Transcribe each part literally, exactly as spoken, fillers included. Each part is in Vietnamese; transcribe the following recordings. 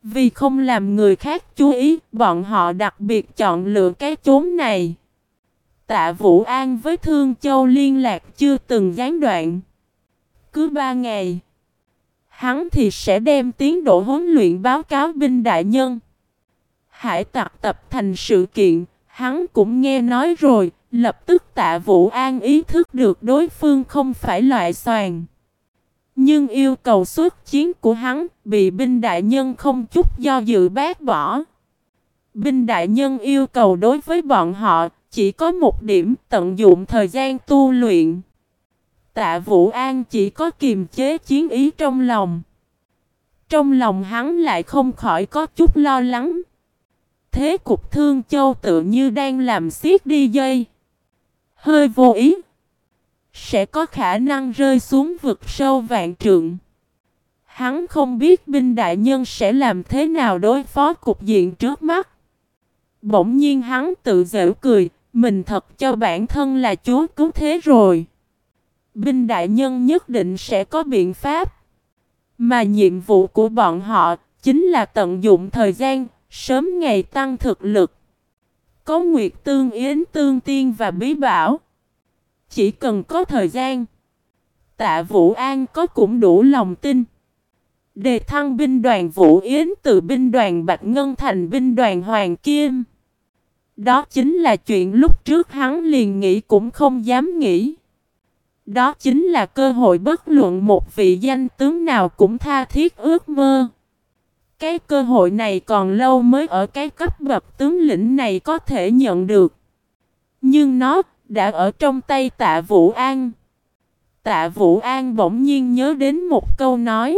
Vì không làm người khác chú ý, bọn họ đặc biệt chọn lựa cái chốn này. Tạ Vũ An với Thương Châu liên lạc chưa từng gián đoạn. Cứ ba ngày, hắn thì sẽ đem tiến độ huấn luyện báo cáo binh đại nhân. Hải tặc tập thành sự kiện, hắn cũng nghe nói rồi, lập tức Tạ Vũ An ý thức được đối phương không phải loại xoàn. Nhưng yêu cầu xuất chiến của hắn bị binh đại nhân không chút do dự bác bỏ. Binh đại nhân yêu cầu đối với bọn họ chỉ có một điểm, tận dụng thời gian tu luyện. Tạ Vũ An chỉ có kiềm chế chiến ý trong lòng. Trong lòng hắn lại không khỏi có chút lo lắng. Thế cục Thương Châu tự như đang làm xiết đi dây. Hơi vô ý, sẽ có khả năng rơi xuống vực sâu vạn trượng. Hắn không biết binh đại nhân sẽ làm thế nào đối phó cục diện trước mắt. Bỗng nhiên hắn tự giễu cười, mình thật cho bản thân là chúa cứu thế rồi. Binh đại nhân nhất định sẽ có biện pháp. Mà nhiệm vụ của bọn họ chính là tận dụng thời gian, sớm ngày tăng thực lực. Có Nguyệt Tương Yến Tương Tiên và Bí Bảo. Chỉ cần có thời gian, Tạ Vũ An có cũng đủ lòng tin. Đề thăng binh đoàn Vũ Yến từ binh đoàn Bạch Ngân thành binh đoàn Hoàng Kim. Đó chính là chuyện lúc trước hắn liền nghĩ cũng không dám nghĩ. Đó chính là cơ hội bất luận một vị danh tướng nào cũng tha thiết ước mơ. Cái cơ hội này còn lâu mới ở cái cấp bậc tướng lĩnh này có thể nhận được. Nhưng nó đã ở trong tay Tạ Vũ An. Tạ Vũ An bỗng nhiên nhớ đến một câu nói.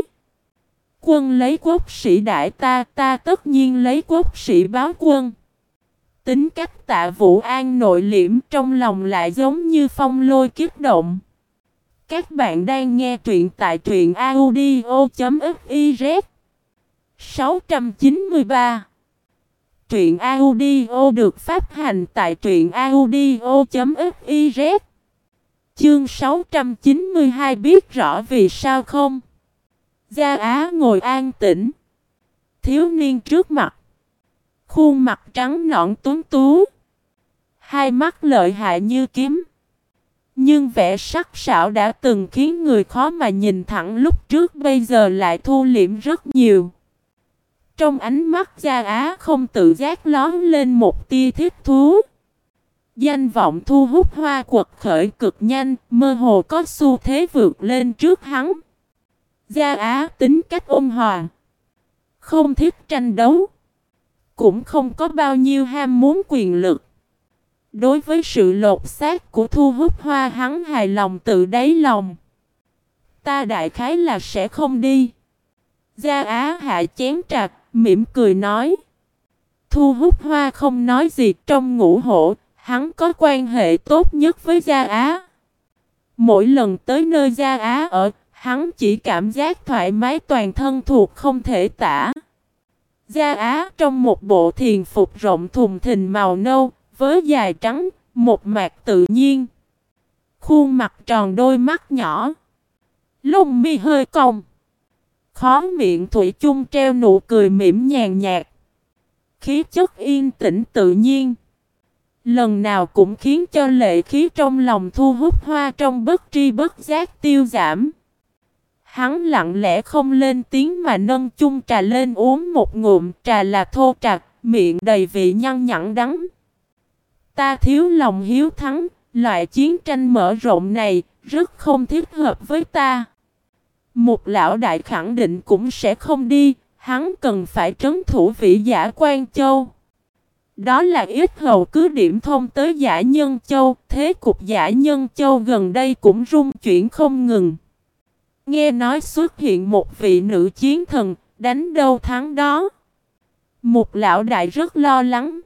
Quân lấy quốc sĩ đại ta, ta tất nhiên lấy quốc sĩ báo quân. Tính cách Tạ Vũ An nội liễm, trong lòng lại giống như phong lôi kích động. Các bạn đang nghe truyện tại truyện audio chấm fiz. sáu trăm chín mươi ba. Truyện audio được phát hành tại truyện audio chấm fiz. Chương sáu trăm chín mươi hai biết rõ vì sao không? Gia Á ngồi an tĩnh. Thiếu niên trước mặt, khuôn mặt trắng nõn tuấn tú, hai mắt lợi hại như kiếm. Nhưng vẻ sắc sảo đã từng khiến người khó mà nhìn thẳng lúc trước bây giờ lại thu liễm rất nhiều. Trong ánh mắt Gia Á không tự giác lóe lên một tia thích thú. Danh vọng thu hút hoa quật khởi cực nhanh, mơ hồ có xu thế vượt lên trước hắn. Gia Á tính cách ôn hòa, không thích tranh đấu, cũng không có bao nhiêu ham muốn quyền lực. Đối với sự lột xác của thu hút hoa hắn hài lòng tự đáy lòng. Ta đại khái là sẽ không đi. Gia Á hạ chén trà, mỉm cười nói. Thu hút hoa không nói gì, trong ngũ hổ, hắn có quan hệ tốt nhất với Gia Á. Mỗi lần tới nơi Gia Á ở, hắn chỉ cảm giác thoải mái toàn thân thuộc không thể tả. Gia Á trong một bộ thiền phục rộng thùng thình màu nâu, với dài trắng, một mạc tự nhiên. Khuôn mặt tròn, đôi mắt nhỏ, lông mi hơi cong, khóe miệng thủy chung treo nụ cười mỉm nhàn nhạt. Khí chất yên tĩnh tự nhiên, lần nào cũng khiến cho lệ khí trong lòng thu hút hoa trong bất tri bất giác tiêu giảm. Hắn lặng lẽ không lên tiếng mà nâng chung trà lên uống một ngụm. Trà là thô trạc, miệng đầy vị nhăn nhẵn đắng. Ta thiếu lòng hiếu thắng, loại chiến tranh mở rộng này rất không thích hợp với ta. Một lão đại khẳng định cũng sẽ không đi, hắn cần phải trấn thủ Vĩ Giả Quan Châu. Đó là ít hầu cứ điểm thông tới Giả Nhân Châu, thế cục Giả Nhân Châu gần đây cũng rung chuyển không ngừng. Nghe nói xuất hiện một vị nữ chiến thần, đánh đâu thắng đó. Một lão đại rất lo lắng.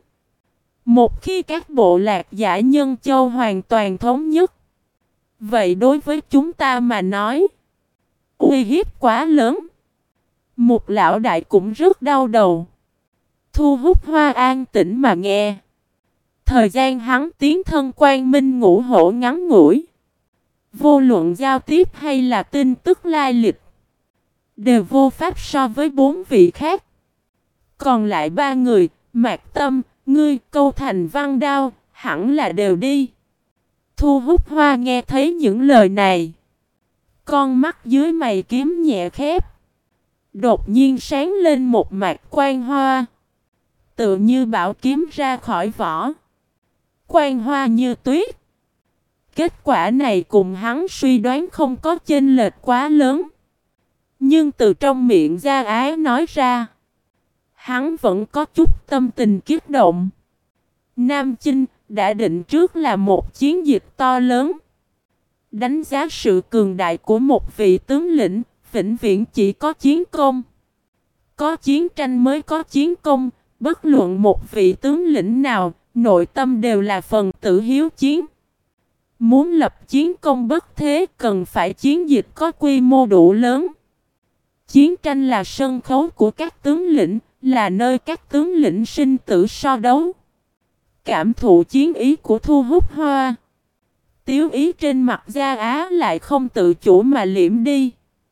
Một khi các bộ lạc Giả Nhân Châu hoàn toàn thống nhất, vậy đối với chúng ta mà nói, uy hiếp quá lớn. Một lão đại cũng rất đau đầu. Thu hút hoa an tĩnh mà nghe. Thời gian hắn tiến thân Quang Minh ngũ hổ ngắn ngủi, vô luận giao tiếp hay là tin tức lai lịch, đều vô pháp so với bốn vị khác. Còn lại ba người, Mạc Tâm, ngươi, Câu Thành Văn Đao, hẳn là đều đi. Thu Hút Hoa nghe thấy những lời này. Con mắt dưới mày kiếm nhẹ khép. Đột nhiên sáng lên một mạt quang hoa. Tựa như bảo kiếm ra khỏi vỏ. Quang hoa như tuyết. Kết quả này cùng hắn suy đoán không có chênh lệch quá lớn. Nhưng từ trong miệng Gia Á nói ra, hắn vẫn có chút tâm tình kích động. Nam Chinh đã định trước là một chiến dịch to lớn. Đánh giá sự cường đại của một vị tướng lĩnh, vĩnh viễn chỉ có chiến công. Có chiến tranh mới có chiến công, bất luận một vị tướng lĩnh nào, nội tâm đều là phần tử hiếu chiến. Muốn lập chiến công bất thế cần phải chiến dịch có quy mô đủ lớn. Chiến tranh là sân khấu của các tướng lĩnh, là nơi các tướng lĩnh sinh tử so đấu. Cảm thụ chiến ý của Thu Hút Hoa. Tiếu ý trên mặt Gia Á lại không tự chủ mà liễm đi.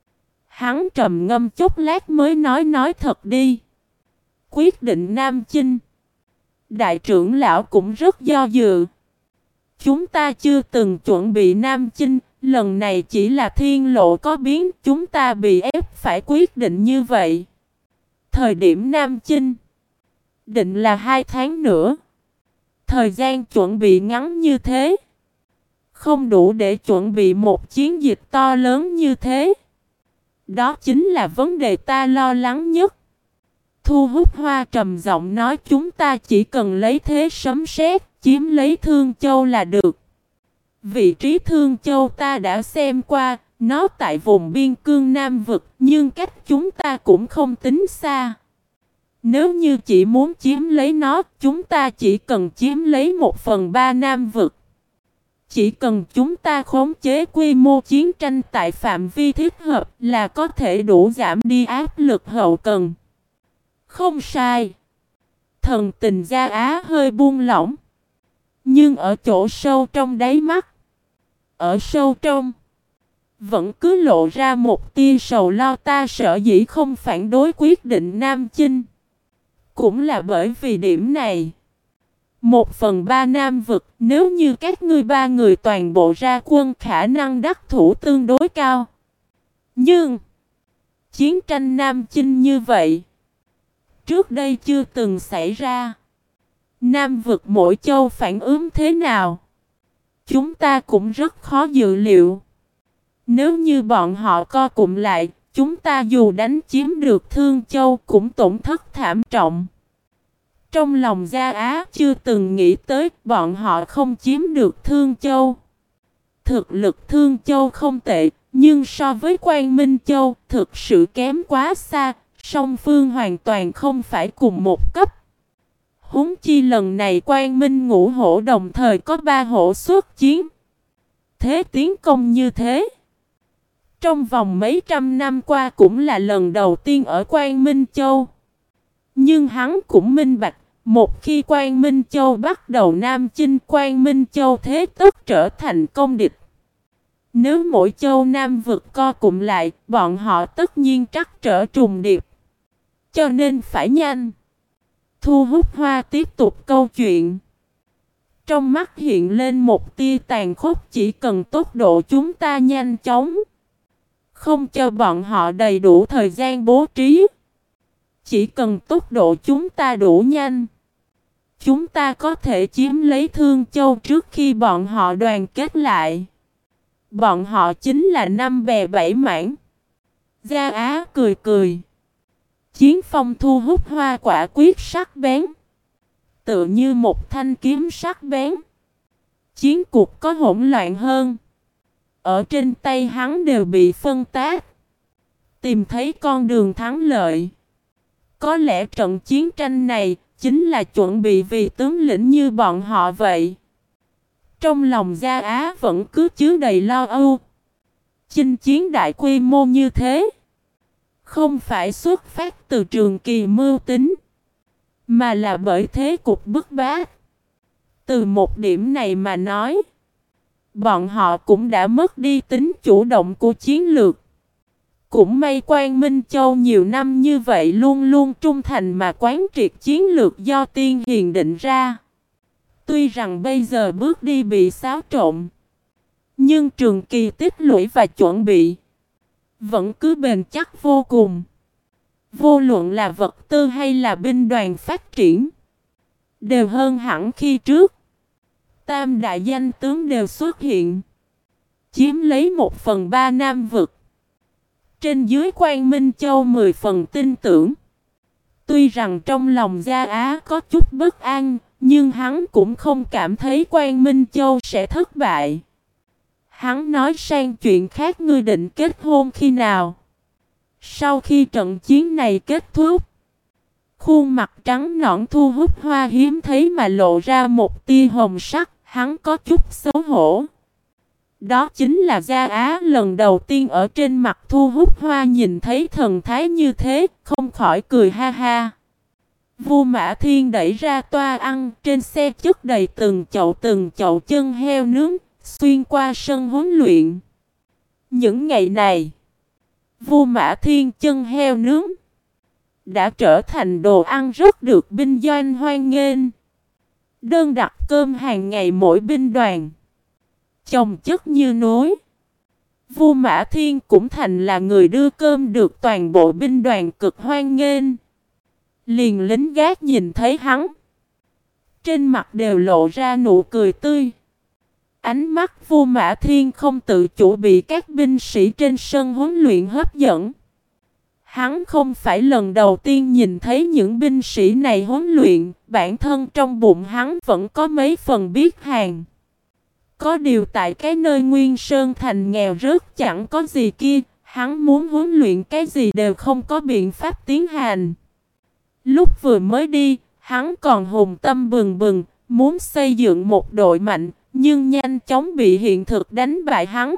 Hắn trầm ngâm chốc lát mới nói nói thật đi. Quyết định Nam Chinh. Đại trưởng lão cũng rất do dự. Chúng ta chưa từng chuẩn bị Nam Chinh, lần này chỉ là thiên lộ có biến, chúng ta bị ép phải quyết định như vậy. Thời điểm Nam Chinh định là hai tháng nữa. Thời gian chuẩn bị ngắn như thế, không đủ để chuẩn bị một chiến dịch to lớn như thế. Đó chính là vấn đề ta lo lắng nhất. Thu Hút Hoa trầm giọng nói, chúng ta chỉ cần lấy thế sấm sét, chiếm lấy Thương Châu là được. Vị trí Thương Châu ta đã xem qua, nó tại vùng biên cương Nam Vực, nhưng cách chúng ta cũng không tính xa. Nếu như chỉ muốn chiếm lấy nó, chúng ta chỉ cần chiếm lấy một phần ba Nam Vực. Chỉ cần chúng ta khống chế quy mô chiến tranh tại phạm vi thích hợp là có thể đủ giảm đi áp lực hậu cần. Không sai. Thần tình Gia Á hơi buông lỏng. Nhưng ở chỗ sâu trong đáy mắt, ở sâu trong, vẫn cứ lộ ra một tia sầu lo. Ta sợ dĩ không phản đối quyết định Nam Chinh, cũng là bởi vì điểm này. Một phần ba Nam Vực, nếu như các ngươi ba người toàn bộ ra quân, khả năng đắc thủ tương đối cao. Nhưng chiến tranh Nam Chinh như vậy, trước đây chưa từng xảy ra. Nam Vực mỗi châu phản ứng thế nào, chúng ta cũng rất khó dự liệu. Nếu như bọn họ co cụm lại, chúng ta dù đánh chiếm được Thương Châu cũng tổn thất thảm trọng. Trong lòng Gia Á chưa từng nghĩ tới bọn họ không chiếm được Thương Châu. Thực lực Thương Châu không tệ, nhưng so với Quang Minh Châu thực sự kém quá xa, song phương hoàn toàn không phải cùng một cấp. Huống chi lần này Quang Minh Ngũ Hổ đồng thời có ba hổ xuất chiến. Thế tiến công như thế, trong vòng mấy trăm năm qua cũng là lần đầu tiên ở Quang Minh Châu. Nhưng hắn cũng minh bạch, một khi Quang Minh Châu bắt đầu Nam Chinh, Quang Minh Châu thế tất trở thành công địch. Nếu mỗi châu Nam Vực co cụm lại, bọn họ tất nhiên trắc trở trùng điệp. Cho nên phải nhanh. Thu Hút Hoa tiếp tục câu chuyện. Trong mắt hiện lên một tia tàn khốc, chỉ cần tốc độ chúng ta nhanh chóng, không cho bọn họ đầy đủ thời gian bố trí. Chỉ cần tốc độ chúng ta đủ nhanh, chúng ta có thể chiếm lấy Thương Châu trước khi bọn họ đoàn kết lại. Bọn họ chính là năm bè bảy mảng. Gia Á cười cười. Chiến phong Thu Hút Hoa quả quyết sắc bén, tựa như một thanh kiếm sắc bén. Chiến cuộc có hỗn loạn hơn, ở trên tay hắn đều bị phân tách, tìm thấy con đường thắng lợi. Có lẽ trận chiến tranh này chính là chuẩn bị vì tướng lĩnh như bọn họ vậy. Trong lòng Gia Á vẫn cứ chứa đầy lo âu. Chinh chiến đại quy mô như thế, không phải xuất phát từ trường kỳ mưu tính, mà là bởi thế cục bức bách. Từ một điểm này mà nói, bọn họ cũng đã mất đi tính chủ động của chiến lược, Cũng may Quan Minh Châu nhiều năm như vậy luôn luôn trung thành mà quán triệt chiến lược do tiên hiền định ra. Tuy rằng bây giờ bước đi bị xáo trộn, nhưng trường kỳ tích lũy và chuẩn bị vẫn cứ bền chắc vô cùng. Vô luận là vật tư hay là binh đoàn phát triển, đều hơn hẳn khi trước. Tam đại danh tướng đều xuất hiện, chiếm lấy một phần ba Nam vực. Trên dưới Quan Minh Châu mười phần tin tưởng. Tuy rằng trong lòng Gia Á có chút bất an, nhưng hắn cũng không cảm thấy Quan Minh Châu sẽ thất bại. Hắn nói sang chuyện khác, ngươi định kết hôn khi nào? Sau khi trận chiến này kết thúc, khuôn mặt trắng nõn Thu Hút Hoa hiếm thấy mà lộ ra một tia hồng sắc, hắn có chút xấu hổ. Đó chính là Gia Á lần đầu tiên ở trên mặt Thu Hút Hoa nhìn thấy thần thái như thế, không khỏi cười ha ha. Vu Mã Thiên đẩy ra toa ăn, trên xe chất đầy từng chậu từng chậu chân heo nướng, xuyên qua sân huấn luyện. Những ngày này, Vu Mã Thiên chân heo nướng đã trở thành đồ ăn rất được binh doanh hoan nghênh. Đơn đặt cơm hàng ngày mỗi binh đoàn chồng chất như núi. Vu Mã Thiên cũng thành là người đưa cơm được toàn bộ binh đoàn cực hoan nghênh. Liền lính gác nhìn thấy hắn, trên mặt đều lộ ra nụ cười tươi. Ánh mắt Vu Mã Thiên không tự chủ bị các binh sĩ trên sân huấn luyện hấp dẫn. Hắn không phải lần đầu tiên nhìn thấy những binh sĩ này huấn luyện, bản thân trong bụng hắn vẫn có mấy phần biết hàng. Có điều tại cái nơi Nguyên Sơn Thành nghèo rớt chẳng có gì kia, hắn muốn huấn luyện cái gì đều không có biện pháp tiến hành. Lúc vừa mới đi, hắn còn hùng tâm bừng bừng, muốn xây dựng một đội mạnh, nhưng nhanh chóng bị hiện thực đánh bại hắn.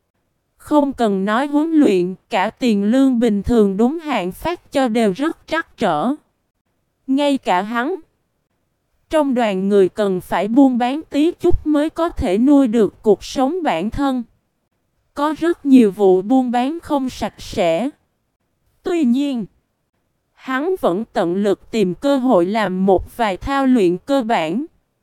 Không cần nói huấn luyện, cả tiền lương bình thường đúng hạn phát cho đều rất trắc trở. Ngay cả hắn, trong đoàn người cần phải buôn bán tí chút mới có thể nuôi được cuộc sống bản thân. Có rất nhiều vụ buôn bán không sạch sẽ. Tuy nhiên, hắn vẫn tận lực tìm cơ hội làm một vài thao luyện cơ bản.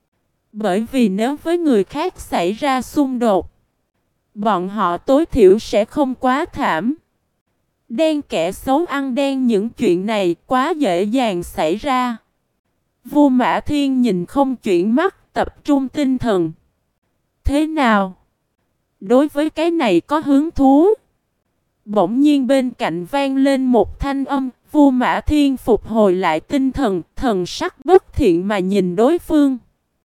Bởi vì nếu với người khác xảy ra xung đột, bọn họ tối thiểu sẽ không quá thảm. Đen kẻ xấu ăn đen, những chuyện này quá dễ dàng xảy ra. Vu Mã Thiên nhìn không chuyển mắt, tập trung tinh thần. Thế nào? Đối với cái này có hứng thú? Bỗng nhiên bên cạnh vang lên một thanh âm. Vu Mã Thiên phục hồi lại tinh thần, thần sắc bất thiện mà nhìn đối phương.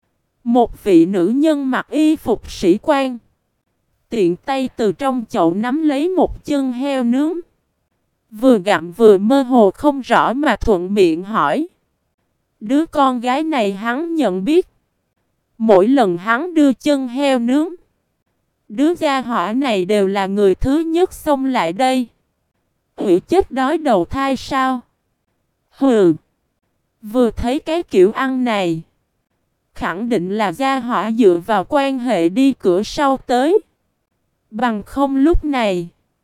Một vị nữ nhân mặc y phục sĩ quan, tiện tay từ trong chậu nắm lấy một chân heo nướng, vừa gặm vừa mơ hồ không rõ mà thuận miệng hỏi. Đứa con gái này hắn nhận biết. Mỗi lần hắn đưa chân heo nướng, đứa gia hỏa này đều là người thứ nhất xông lại đây. Ủy chết đói đầu thai sao? Hừ. Vừa thấy cái kiểu ăn này, khẳng định là gia hỏa dựa vào quan hệ đi cửa sau tới. Bằng không lúc này,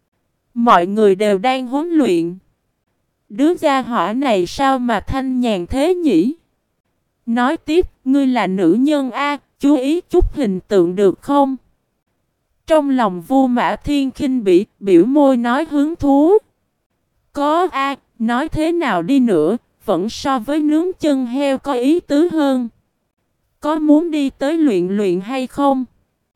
mọi người đều đang huấn luyện. Đứa gia hỏa này sao mà thanh nhàn thế nhỉ? Nói tiếp, ngươi là nữ nhân a, chú ý chút hình tượng được không? Trong lòng Vu Mã Thiên khinh bỉ, biểu môi nói hứng thú. Có a, nói thế nào đi nữa, vẫn so với nướng chân heo có ý tứ hơn. Có muốn đi tới luyện luyện hay không?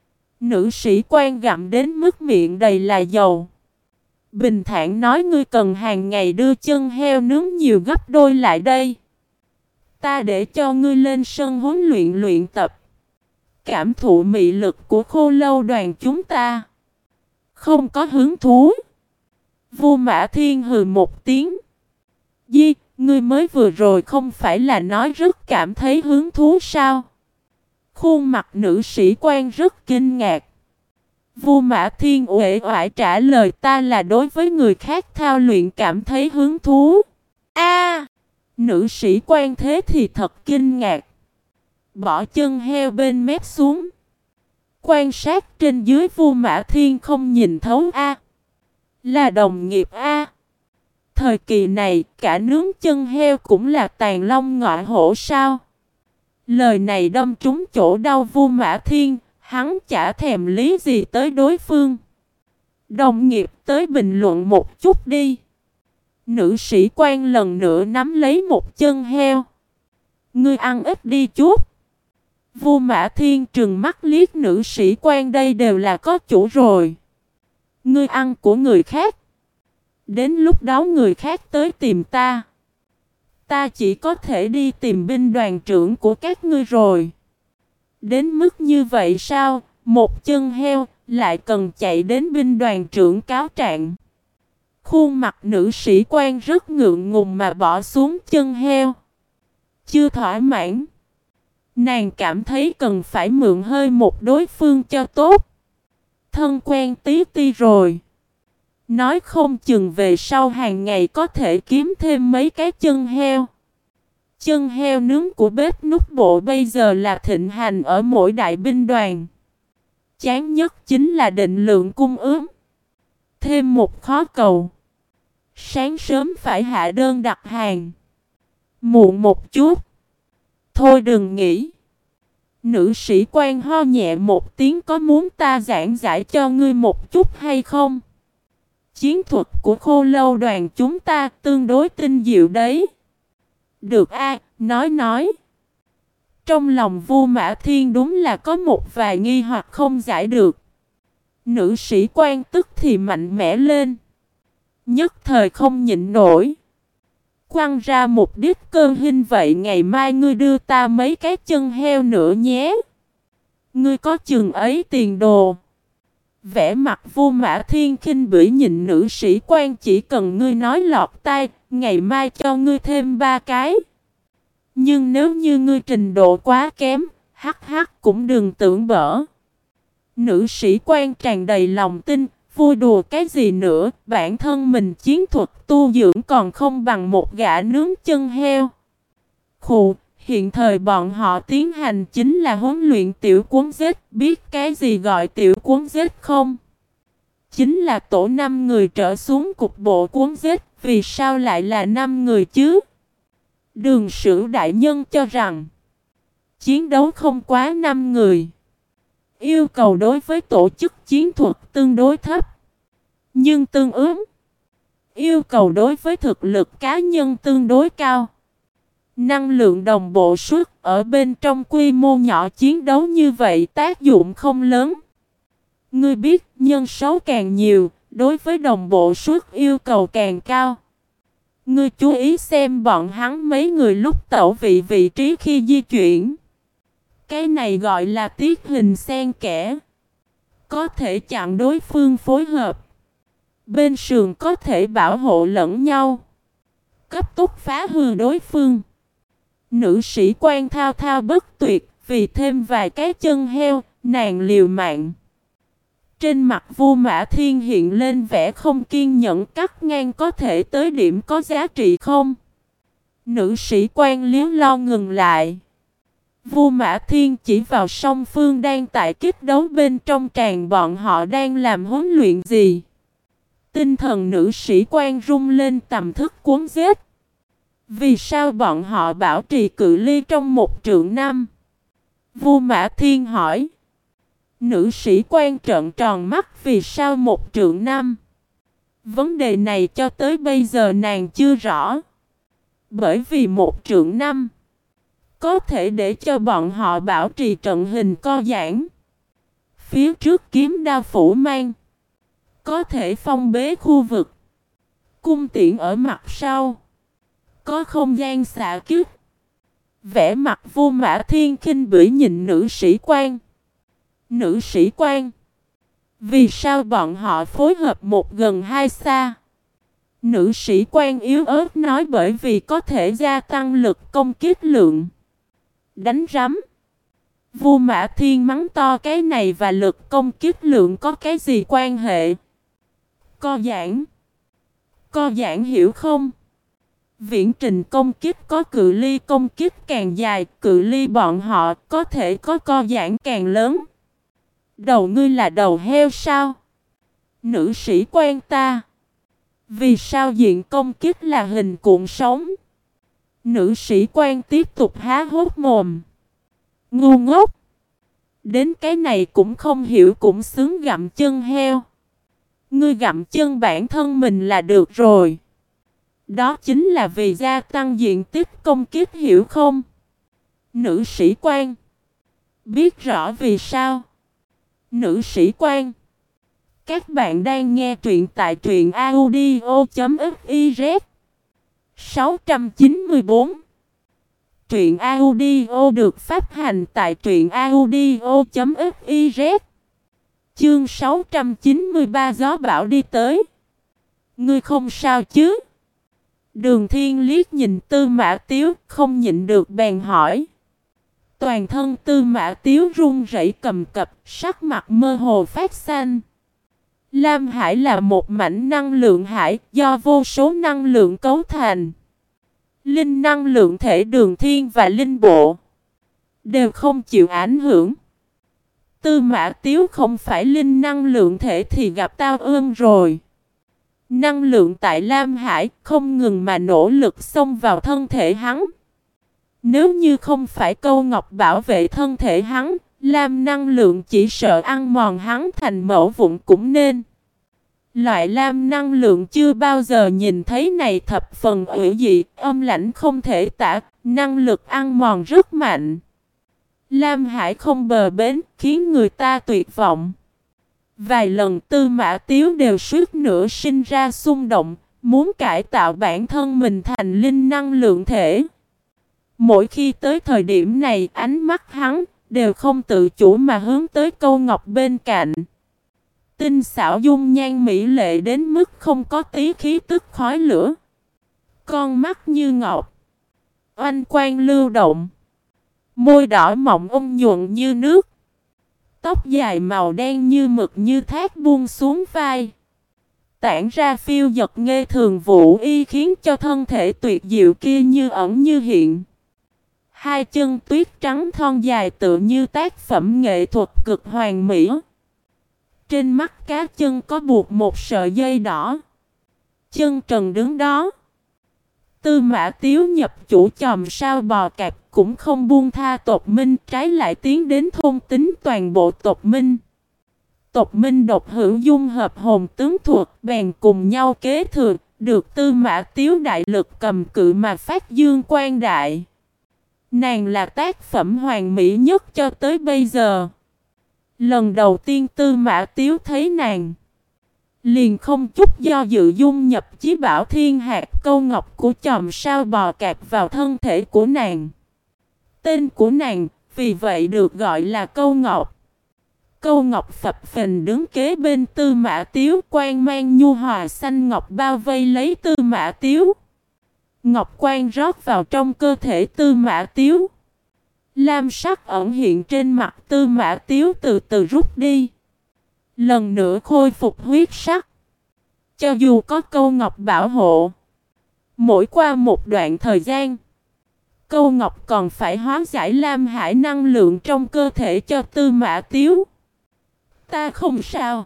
Nữ sĩ quan gặm đến mức miệng đầy là dầu. Bình thản nói, ngươi cần hàng ngày đưa chân heo nướng nhiều gấp đôi lại đây. Ta để cho ngươi lên sân huấn luyện luyện tập. Cảm thụ mị lực của Khô Lâu đoàn chúng ta. Không có hứng thú. Vu Mã Thiên hừ một tiếng. Di, ngươi mới vừa rồi không phải là nói rất cảm thấy hứng thú sao? Khuôn mặt nữ sĩ quan rất kinh ngạc. Vu Mã Thiên uể oải trả lời, ta là đối với người khác thao luyện cảm thấy hứng thú. A, nữ sĩ quan thế thì thật kinh ngạc. Bỏ chân heo bên mép xuống, quan sát trên dưới Vu Mã Thiên không nhìn thấu a. Là đồng nghiệp a. Thời kỳ này, cả nướng chân heo cũng là tàn long ngọa hổ sao? Lời này đâm trúng chỗ đau Vu Mã Thiên, hắn chả thèm lý gì tới đối phương. Đồng nghiệp tới bình luận một chút đi. Nữ sĩ quan lần nữa nắm lấy một chân heo. Ngươi ăn ít đi chút. Vu Mã Thiên trừng mắt liếc nữ sĩ quan, đây đều là có chủ rồi. Ngươi ăn của người khác. Đến lúc đó người khác tới tìm ta. Ta chỉ có thể đi tìm binh đoàn trưởng của các ngươi rồi. Đến mức như vậy sao? Một chân heo lại cần chạy đến binh đoàn trưởng cáo trạng. Khuôn mặt nữ sĩ quan rất ngượng ngùng mà bỏ xuống chân heo. Chưa thỏa mãn. Nàng cảm thấy cần phải mượn hơi một đối phương cho tốt. Thân quen tí ti rồi. Nói không chừng về sau hàng ngày có thể kiếm thêm mấy cái chân heo. Chân heo nướng của bếp nút bộ bây giờ là thịnh hành ở mỗi đại binh đoàn. Chán nhất chính là định lượng cung ứng. Thêm một khó cầu. Sáng sớm phải hạ đơn đặt hàng. Muộn một chút. Thôi đừng nghĩ. Nữ sĩ quan ho nhẹ một tiếng, có muốn ta giảng giải cho ngươi một chút hay không? Chiến thuật của Khô Lâu đoàn chúng ta tương đối tinh diệu đấy. Được a, nói nói. Trong lòng Vu Mã Thiên đúng là có một vài nghi hoặc không giải được. Nữ sĩ quan tức thì mạnh mẽ lên. Nhất thời không nhịn nổi. Quăng ra một đít cơn hình, vậy ngày mai ngươi đưa ta mấy cái chân heo nữa nhé. Ngươi có chừng ấy tiền đồ. Vẻ mặt Vu Mã Thiên khinh bỉ nhìn nữ sĩ quan, chỉ cần ngươi nói lọt tai, ngày mai cho ngươi thêm ba cái. Nhưng nếu như ngươi trình độ quá kém, hắc hắc cũng đừng tưởng bở. Nữ sĩ quan tràn đầy lòng tin, vui đùa cái gì nữa, bản thân mình chiến thuật tu dưỡng còn không bằng một gã nướng chân heo. Khụ, hiện thời bọn họ tiến hành chính là huấn luyện tiểu cuốn giết, biết cái gì gọi tiểu cuốn giết không? Chính là tổ năm người trở xuống cục bộ cuốn giết, vì sao lại là năm người chứ? Đường Sửu đại nhân cho rằng chiến đấu không quá năm người. Yêu cầu đối với tổ chức chiến thuật tương đối thấp. Nhưng tương ứng, yêu cầu đối với thực lực cá nhân tương đối cao. Năng lượng đồng bộ suốt ở bên trong quy mô nhỏ chiến đấu như vậy tác dụng không lớn. Ngươi biết nhân số càng nhiều, đối với đồng bộ suốt yêu cầu càng cao. Ngươi chú ý xem bọn hắn mấy người lúc tẩu vị vị trí khi di chuyển. Cái này gọi là tiết hình xen kẽ. Có thể chặn đối phương phối hợp. Bên sườn có thể bảo hộ lẫn nhau. Cấp tốc phá hư đối phương. Nữ sĩ quan thao thao bất tuyệt, vì thêm vài cái chân heo, nàng liều mạng. Trên mặt Vu Mã Thiên hiện lên vẻ không kiên nhẫn, cắt ngang có thể tới điểm có giá trị không? Nữ sĩ quan liếu lo ngừng lại. Vu Mã Thiên chỉ vào song phương đang tại kích đấu bên trong tràng, bọn họ đang làm huấn luyện gì? Tinh thần nữ sĩ quan rung lên tầm thức cuốn giết. Vì sao bọn họ bảo trì cự ly trong một trượng năm? Vu Mã Thiên hỏi. Nữ sĩ quan trợn tròn mắt, vì sao một trượng năm? Vấn đề này cho tới bây giờ nàng chưa rõ. Bởi vì một trượng năm có thể để cho bọn họ bảo trì trận hình co giãn. Phía trước kiếm đao phủ mang, có thể phong bế khu vực. Cung tiễn ở mặt sau, có không gian xạ kích. Vẻ mặt Vu Mã Thiên khinh bỉ nhìn nữ sĩ quan. Nữ sĩ quan, vì sao bọn họ phối hợp một gần hai xa? Nữ sĩ quan yếu ớt nói, bởi vì có thể gia tăng lực công kích lượng. Đánh rắm. Vu Mã Thiên mắng to, cái này và lực công kích lượng có cái gì quan hệ? Co giãn. Co giãn hiểu không? Viễn trình công kích có cự ly công kích càng dài, cự ly bọn họ có thể có co giãn càng lớn. Đầu ngươi là đầu heo sao? Nữ sĩ quan ta. Vì sao diện công kích là hình cuộn sóng? Nữ sĩ quan tiếp tục há hốc mồm. Ngu ngốc! Đến cái này cũng không hiểu cũng xứng gặm chân heo. Ngươi gặm chân bản thân mình là được rồi. Đó chính là vì gia tăng diện tích công kích hiểu không? Nữ sĩ quan. Biết rõ vì sao? Nữ sĩ quan. Các bạn đang nghe truyện tại truyện audio.fiz sáu trăm chín mươi tư. Truyện audio được phát hành tại truyện audio.fiz. Chương sáu trăm chín mươi ba gió bão đi tới. Ngươi không sao chứ? Đường Thiên liếc nhìn Tư Mã Tiếu, không nhịn được bèn hỏi. Toàn thân Tư Mã Tiếu run rẩy cầm cập, sắc mặt mơ hồ phát xanh. Lam Hải là một mảnh năng lượng hải do vô số năng lượng cấu thành. Linh năng lượng thể Đường Thiên và linh bộ đều không chịu ảnh hưởng. Tư Mã Tiếu không phải linh năng lượng thể thì gặp tao ương rồi. Năng lượng tại Lam Hải không ngừng mà nỗ lực xông vào thân thể hắn. Nếu như không phải Câu Ngọc bảo vệ thân thể hắn, Lam năng lượng chỉ sợ ăn mòn hắn thành mẩu vụn cũng nên. Loại Lam năng lượng chưa bao giờ nhìn thấy này thập phần ủy dị, âm lãnh không thể tả, năng lực ăn mòn rất mạnh. Lam Hải không bờ bến, khiến người ta tuyệt vọng. Vài lần Tư Mã Tiếu đều suýt nữa sinh ra xung động, muốn cải tạo bản thân mình thành linh năng lượng thể. Mỗi khi tới thời điểm này, ánh mắt hắn đều không tự chủ mà hướng tới Câu Ngọc bên cạnh. Tinh xảo dung nhan mỹ lệ đến mức không có tí khí tức khói lửa. Con mắt như ngọc, oanh quang lưu động, môi đỏ mọng ôn nhuận như nước. Tóc dài màu đen như mực như thác buông xuống vai, tản ra phiêu giật nghê thường vũ y, khiến cho thân thể tuyệt diệu kia như ẩn như hiện. Hai chân tuyết trắng thon dài tựa như tác phẩm nghệ thuật cực hoàn mỹ. Trên mắt cá chân có buộc một sợi dây đỏ. Chân trần đứng đó. Tư Mã Tiếu nhập chủ chòm sao bò cạp cũng không buông tha tộc Minh, trái lại tiến đến thôn tính toàn bộ tộc Minh. Tộc Minh độc hữu dung hợp hồn tướng thuật, bèn cùng nhau kế thừa, được Tư Mã Tiếu đại lực cầm cự mà phát dương quang đại. Nàng là tác phẩm hoàn mỹ nhất cho tới bây giờ. Lần đầu tiên Tư Mã Tiếu thấy nàng, liền không chút do dự dung nhập chí bảo thiên hạt Câu Ngọc của chòm sao bò cạp vào thân thể của nàng. Tên của nàng vì vậy được gọi là Câu Ngọc. Câu Ngọc phập phình đứng kế bên Tư Mã Tiếu, quang mang nhu hòa xanh ngọc bao vây lấy Tư Mã Tiếu. Ngọc quang rót vào trong cơ thể Tư Mã Tiếu. Lam sắc ẩn hiện trên mặt Tư Mã Tiếu từ từ rút đi. Lần nữa khôi phục huyết sắc. Cho dù có Câu Ngọc bảo hộ, mỗi qua một đoạn thời gian, Câu Ngọc còn phải hóa giải Lam Hải năng lượng trong cơ thể cho Tư Mã Tiếu. Ta không sao.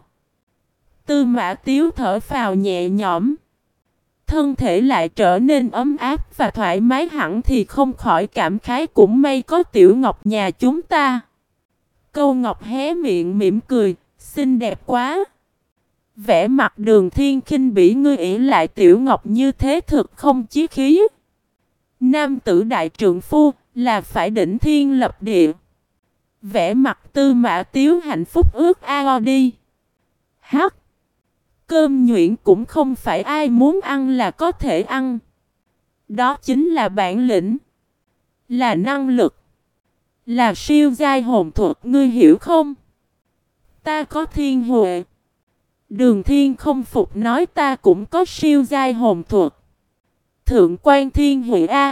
Tư Mã Tiếu thở phào nhẹ nhõm. Thân thể lại trở nên ấm áp và thoải mái hẳn, thì không khỏi cảm khái cũng may có Tiểu Ngọc nhà chúng ta. Câu Ngọc hé miệng mỉm cười, xinh đẹp quá. Vẻ mặt Đường Thiên khinh bỉ, ngươi ỷ lại Tiểu Ngọc như thế thực không chí khí. Nam tử đại trượng phu là phải đỉnh thiên lập địa. Vẻ mặt Tư Mã Tiếu hạnh phúc ước ao đi. Hắc. Cơm nhuyễn cũng không phải ai muốn ăn là có thể ăn. Đó chính là bản lĩnh, là năng lực, là siêu giai hồn thuật, ngươi hiểu không? Ta có thiên huệ. Đường Thiên không phục nói, ta cũng có siêu giai hồn thuật. Thượng quan thiên huệ a.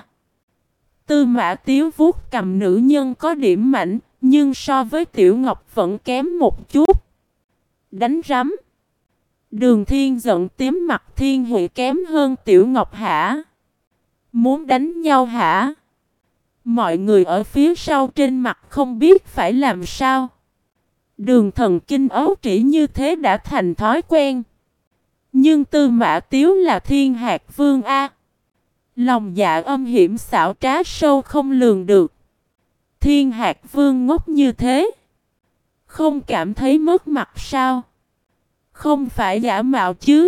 Tư Mã Tiếu vuốt cầm nữ nhân có điểm mạnh, nhưng so với Tiểu Ngọc vẫn kém một chút. Đánh rắm. Đường Thiên giận tím mặt, thiên huệ kém hơn Tiểu Ngọc hả? Muốn đánh nhau hả? Mọi người ở phía sau trên mặt không biết phải làm sao. Đường thần kinh ấu trĩ như thế đã thành thói quen. Nhưng Tư Mã Tiếu là thiên hạt vương A. Lòng dạ âm hiểm xảo trá sâu không lường được. Thiên hạt vương ngốc như thế. Không cảm thấy mất mặt sao? Không phải giả mạo chứ?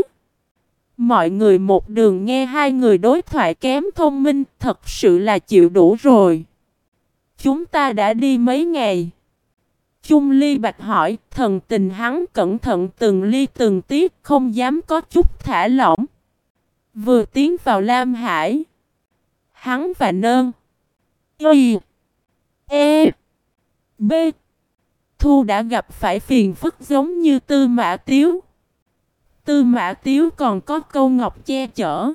Mọi người một đường nghe hai người đối thoại kém thông minh, thật sự là chịu đủ rồi. Chúng ta đã đi mấy ngày? Chung Ly Bạch hỏi, thần tình hắn cẩn thận từng ly từng tiết, không dám có chút thả lỏng. Vừa tiến vào Lam Hải, hắn và Nơn, Y, E, B, Thu đã gặp phải phiền phức giống như Tư Mã Tiếu. Tư Mã Tiếu còn có câu ngọc che chở.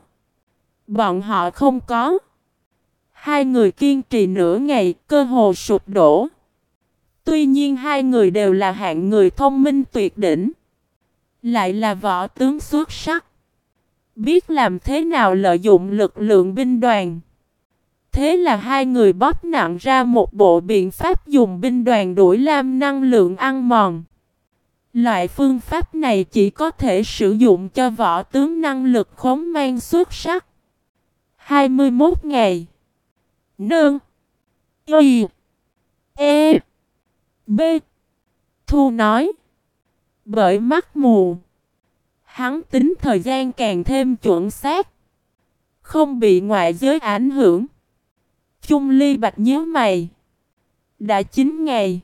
Bọn họ không có. Hai người kiên trì nửa ngày, cơ hồ sụp đổ. Tuy nhiên hai người đều là hạng người thông minh tuyệt đỉnh. Lại là võ tướng xuất sắc. Biết làm thế nào lợi dụng lực lượng binh đoàn. Thế là hai người bóp nặng ra một bộ biện pháp dùng binh đoàn đuổi Lam năng lượng ăn mòn. Loại phương pháp này chỉ có thể sử dụng cho võ tướng năng lực khống mang xuất sắc. hai mươi mốt ngày. Nương. Y. E. B. Thu nói. Bởi mắt mù. Hắn tính thời gian càng thêm chuẩn xác. Không bị ngoại giới ảnh hưởng. Chung Ly Bạch nhíu mày. Đã chín ngày.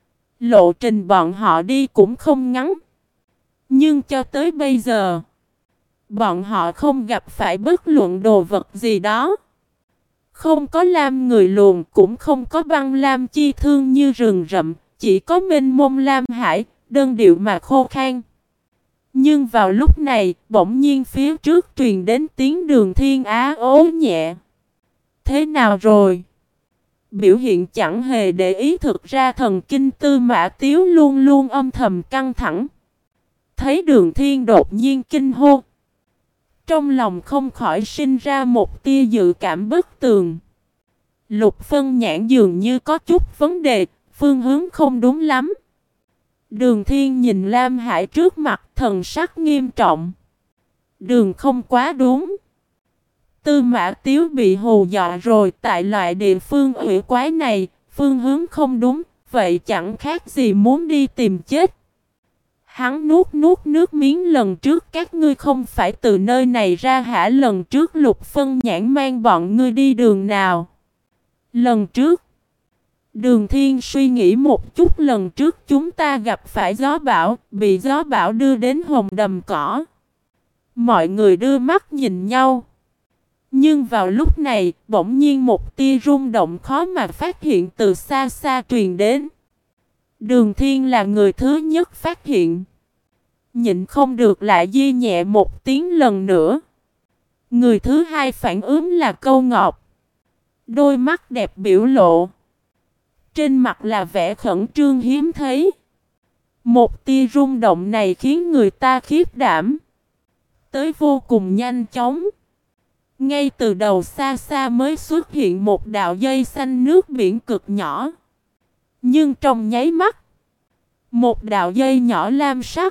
Lộ trình bọn họ đi cũng không ngắn. Nhưng cho tới bây giờ, bọn họ không gặp phải bất luận đồ vật gì đó. Không có lam người luồn, cũng không có băng lam chi thương như rừng rậm, chỉ có mênh mông lam hải, đơn điệu mà khô khan. Nhưng vào lúc này, bỗng nhiên phía trước truyền đến tiếng Đường Thiên á ố nhẹ. Thế nào rồi? Biểu hiện chẳng hề để ý, thực ra thần kinh Tư Mã Tiếu luôn luôn âm thầm căng thẳng. Thấy Đường Thiên đột nhiên kinh hô. Trong lòng không khỏi sinh ra một tia dự cảm bất tường. Lục Phân Nhãn dường như có chút vấn đề, phương hướng không đúng lắm. Đường Thiên nhìn Lam Hải trước mặt, thần sắc nghiêm trọng. Đường không quá đúng. Tư Mã Tiếu bị hù dọa rồi, tại loại địa phương ủy quái này, phương hướng không đúng, vậy chẳng khác gì muốn đi tìm chết. Hắn nuốt nuốt nước miếng, lần trước các ngươi không phải từ nơi này ra hả? Lần trước Lục Phân Nhãn mang bọn ngươi đi đường nào? Lần trước, Đường Thiên suy nghĩ một chút, lần trước chúng ta gặp phải gió bão, bị gió bão đưa đến hồng đầm cỏ. Mọi người đưa mắt nhìn nhau. Nhưng vào lúc này, bỗng nhiên một tia rung động khó mà phát hiện từ xa xa truyền đến. Đường Thiên là người thứ nhất phát hiện. Nhịn không được lại di nhẹ một tiếng lần nữa. Người thứ hai phản ứng là Câu Ngọc. Đôi mắt đẹp biểu lộ. Trên mặt là vẻ khẩn trương hiếm thấy. Một tia rung động này khiến người ta khiếp đảm. Tới vô cùng nhanh chóng. Ngay từ đầu xa xa mới xuất hiện một đạo dây xanh nước biển cực nhỏ. Nhưng trong nháy mắt, một đạo dây nhỏ lam sắc,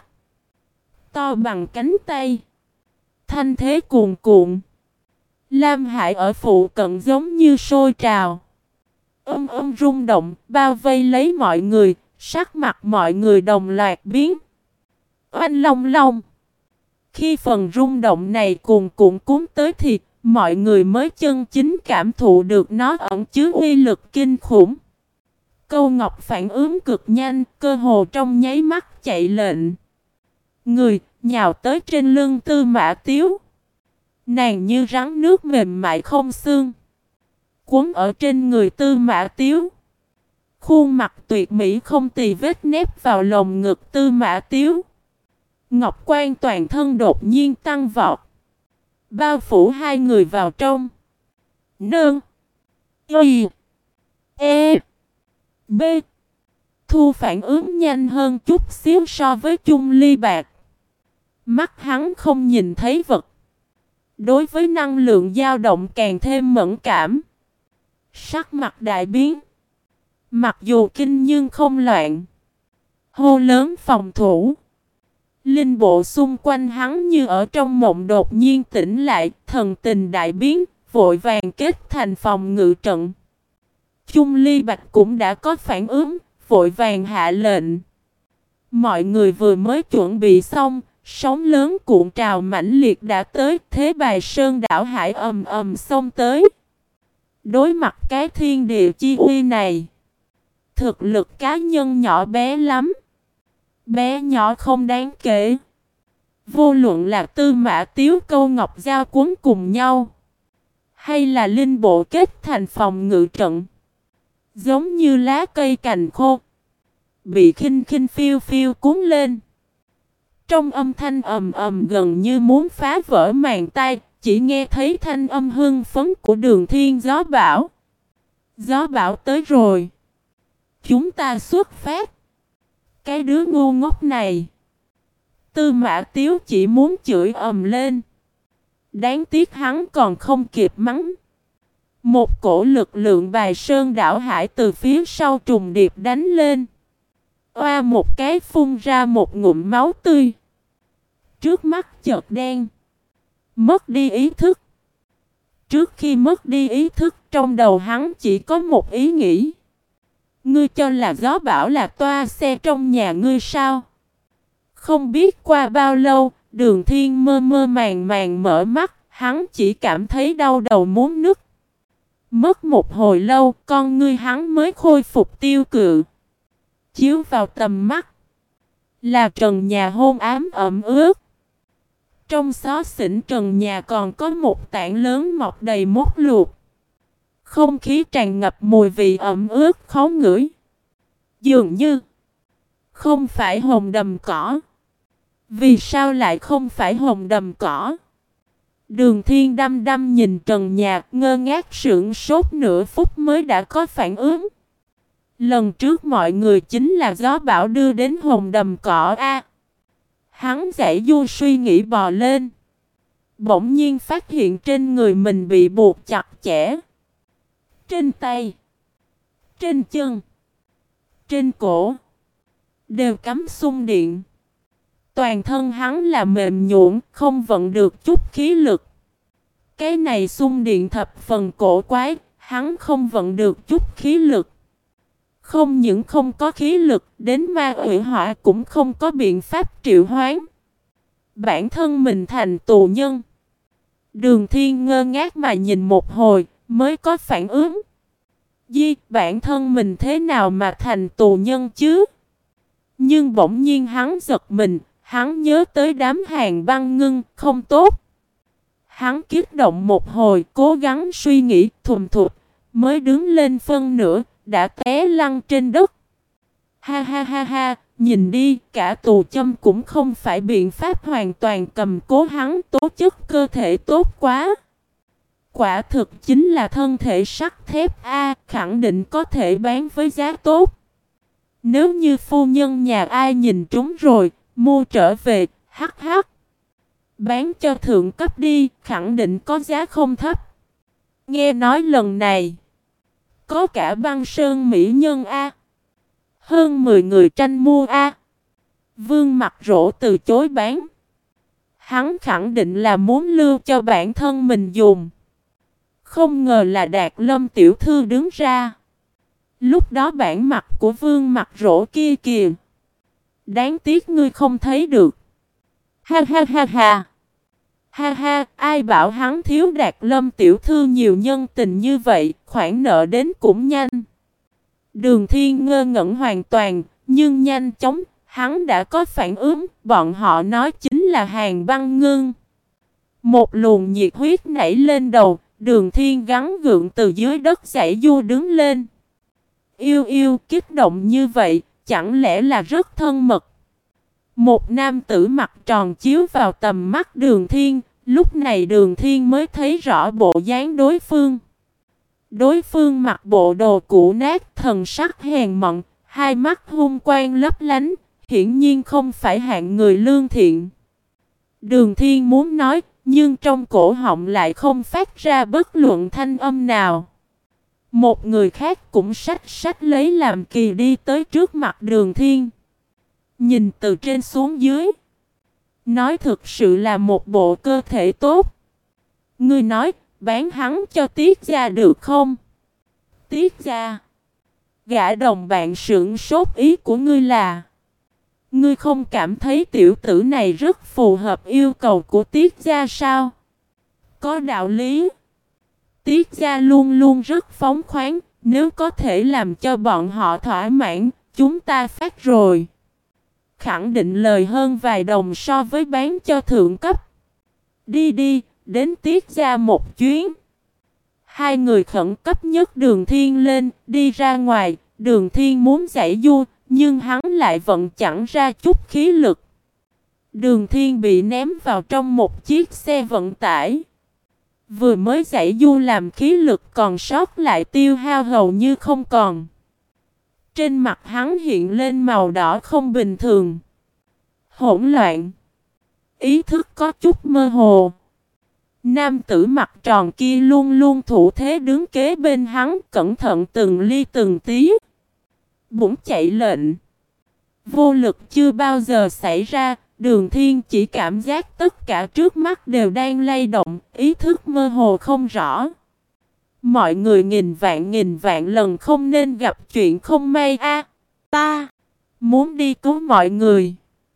to bằng cánh tay, thanh thế cuồn cuộn. Lam Hải ở phụ cận giống như sôi trào. Âm âm rung động, bao vây lấy mọi người, sắc mặt mọi người đồng loạt biến. Oanh long long. Khi phần rung động này cuồn cuộn cuốn tới thì mọi người mới chân chính cảm thụ được nó ẩn chứa uy lực kinh khủng. Câu Ngọc phản ứng cực nhanh, cơ hồ trong nháy mắt chạy lệnh. Người nhào tới trên lưng Tư Mã Tiếu. Nàng như rắn nước mềm mại không xương, cuốn ở trên người Tư Mã Tiếu. Khuôn mặt tuyệt mỹ không tì vết nép vào lồng ngực Tư Mã Tiếu. Ngọc quan toàn thân đột nhiên tăng vọt, bao phủ hai người vào trong. Nương. Y. E. B. Thu phản ứng nhanh hơn chút xíu so với Chung Ly Bạc. Mắt hắn không nhìn thấy vật. Đối với năng lượng dao động càng thêm mẫn cảm. Sắc mặt đại biến. Mặc dù kinh nhưng không loạn. Hô lớn phòng thủ. Linh bộ xung quanh hắn như ở trong mộng đột nhiên tỉnh lại, thần tình đại biến, vội vàng kết thành phòng ngự trận. Chung Ly Bạch cũng đã có phản ứng, vội vàng hạ lệnh. Mọi người vừa mới chuẩn bị xong, sóng lớn cuộn trào mãnh liệt đã tới, thế bài sơn đảo hải ầm ầm xông tới. Đối mặt cái thiên địa chi uy này, thực lực cá nhân nhỏ bé lắm. Bé nhỏ không đáng kể. Vô luận là Tư Mã Tiếu Câu Ngọc Giao cuốn cùng nhau, hay là linh bộ kết thành phòng ngự trận, giống như lá cây cành khô, bị khinh khinh phiêu phiêu cuốn lên. Trong âm thanh ầm ầm gần như muốn phá vỡ màng tai, chỉ nghe thấy thanh âm hưng phấn của Đường Thiên gió bão. Gió bão tới rồi. Chúng ta xuất phát. Cái đứa ngu ngốc này. Tư Mã Tiếu chỉ muốn chửi ầm lên. Đáng tiếc hắn còn không kịp mắng. Một cổ lực lượng bài sơn đảo hải từ phía sau trùng điệp đánh lên. Oa một cái phun ra một ngụm máu tươi. Trước mắt chợt đen. Mất đi ý thức. Trước khi mất đi ý thức, trong đầu hắn chỉ có một ý nghĩ. Ngươi cho là gió bão là toa xe trong nhà ngươi sao? Không biết qua bao lâu, Đường Thiên mơ mơ màng màng mở mắt, hắn chỉ cảm thấy đau đầu muốn nứt. Mất một hồi lâu, con ngươi hắn mới khôi phục tiêu cự. Chiếu vào tầm mắt là trần nhà hôn ám ẩm ướt. Trong xó xỉnh trần nhà còn có một tảng lớn mọc đầy mốt luộc. Không khí tràn ngập mùi vị ẩm ướt khó ngửi. Dường như không phải hồng đầm cỏ. Vì sao lại không phải hồng đầm cỏ? Đường Thiên đăm đăm nhìn trần nhà, ngơ ngác sững sốt nửa phút mới đã có phản ứng. Lần trước mọi người chính là gió bão đưa đến hồng đầm cỏ A. Hắn dãy du suy nghĩ bò lên. Bỗng nhiên phát hiện trên người mình bị buộc chặt chẽ. Trên tay, trên chân, trên cổ đều cắm xung điện. Toàn thân hắn là mềm nhũn, không vận được chút khí lực. Cái này xung điện thập phần cổ quái, hắn không vận được chút khí lực. Không những không có khí lực, đến ma ủy hỏa cũng không có biện pháp triệu hoán. Bản thân mình thành tù nhân. Đường Thiên ngơ ngác mà nhìn một hồi, mới có phản ứng. Di, bản thân mình thế nào mà thành tù nhân chứ? Nhưng bỗng nhiên hắn giật mình, hắn nhớ tới đám hàng băng ngưng, không tốt. Hắn kích động một hồi, cố gắng suy nghĩ thùm thụt, mới đứng lên phân nửa, đã té lăn trên đất. Ha ha ha ha, nhìn đi, cả tù châm cũng không phải biện pháp hoàn toàn cầm cố hắn, tố chất cơ thể tốt quá. Quả thực chính là thân thể sắt thép A, khẳng định có thể bán với giá tốt. Nếu như phu nhân nhà ai nhìn trúng rồi, mua trở về, hắc hắc. Bán cho thượng cấp đi, khẳng định có giá không thấp. Nghe nói lần này, có cả băng sơn mỹ nhân A. Hơn mười người tranh mua A. Vương Mặc Rỗ từ chối bán. Hắn khẳng định là muốn lưu cho bản thân mình dùng. Không ngờ là Đạt Lâm tiểu thư đứng ra. Lúc đó bản mặt của Vương Mặc Rỗ kia kìa. Đáng tiếc ngươi không thấy được. Ha ha ha ha. Ha ha, ai bảo hắn thiếu Đạt Lâm tiểu thư nhiều nhân tình như vậy, khoản nợ đến cũng nhanh. Đường Thiên ngơ ngẩn hoàn toàn, nhưng nhanh chóng, hắn đã có phản ứng, bọn họ nói chính là hàng băng ngưng. Một luồng nhiệt huyết nảy lên đầu, Đường Thiên gắng gượng từ dưới đất giãy du đứng lên. Yêu yêu, kích động như vậy, chẳng lẽ là rất thân mật. Một nam tử mặt tròn chiếu vào tầm mắt Đường Thiên, lúc này Đường Thiên mới thấy rõ bộ dáng đối phương. Đối phương mặc bộ đồ cũ nát, thần sắc hèn mọn, hai mắt hung quang lấp lánh, hiển nhiên không phải hạng người lương thiện. Đường Thiên muốn nói, nhưng trong cổ họng lại không phát ra bất luận thanh âm nào. Một người khác cũng xách xách lấy làm kỳ đi tới trước mặt Đường Thiên. Nhìn từ trên xuống dưới, Nói thực sự là một bộ cơ thể tốt. Ngươi nói, bán hắn cho Tiết gia được không? Tiết gia. Gã đồng bạn sững sốt, ý của ngươi là ngươi không cảm thấy tiểu tử này rất phù hợp yêu cầu của Tiết gia sao? Có đạo lý. Tiết gia luôn luôn rất phóng khoáng, nếu có thể làm cho bọn họ thỏa mãn, chúng ta phát rồi. Khẳng định lời hơn vài đồng so với bán cho thượng cấp. Đi đi, đến Tiết gia một chuyến. Hai người khẩn cấp nhất Đường Thiên lên, đi ra ngoài. Đường Thiên muốn giải du, nhưng hắn lại vẫn chẳng ra chút khí lực. Đường Thiên bị ném vào trong một chiếc xe vận tải. Vừa mới giải du làm khí lực còn sót lại tiêu hao hầu như không còn. Trên mặt hắn hiện lên màu đỏ không bình thường. Hỗn loạn. Ý thức có chút mơ hồ. Nam tử mặt tròn kia luôn luôn thủ thế đứng kế bên hắn, cẩn thận từng ly từng tí. Bỗng chạy lệnh. Vô lực chưa bao giờ xảy ra, Đường Thiên chỉ cảm giác tất cả trước mắt đều đang lay động, ý thức mơ hồ không rõ. Mọi người nghìn vạn nghìn vạn lần không nên gặp chuyện không may a. Ta muốn đi cứu mọi người.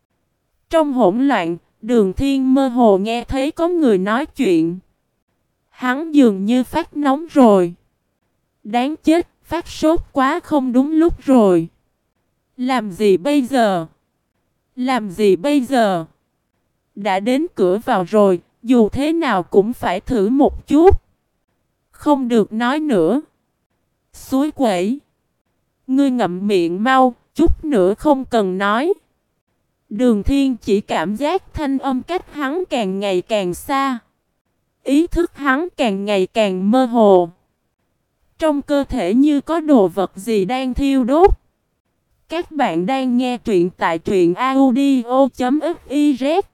Trong hỗn loạn, Đường Thiên mơ hồ nghe thấy có người nói chuyện. Hắn dường như phát nóng rồi. Đáng chết, phát sốt quá không đúng lúc rồi. Làm gì bây giờ? Làm gì bây giờ? Đã đến cửa vào rồi, dù thế nào cũng phải thử một chút. Không được nói nữa. Suối quẩy. Ngươi ngậm miệng mau, chút nữa không cần nói. Đường Thiên chỉ cảm giác thanh âm cách hắn càng ngày càng xa. Ý thức hắn càng ngày càng mơ hồ. Trong cơ thể như có đồ vật gì đang thiêu đốt. Các bạn đang nghe truyện tại truyện audio chấm fiz.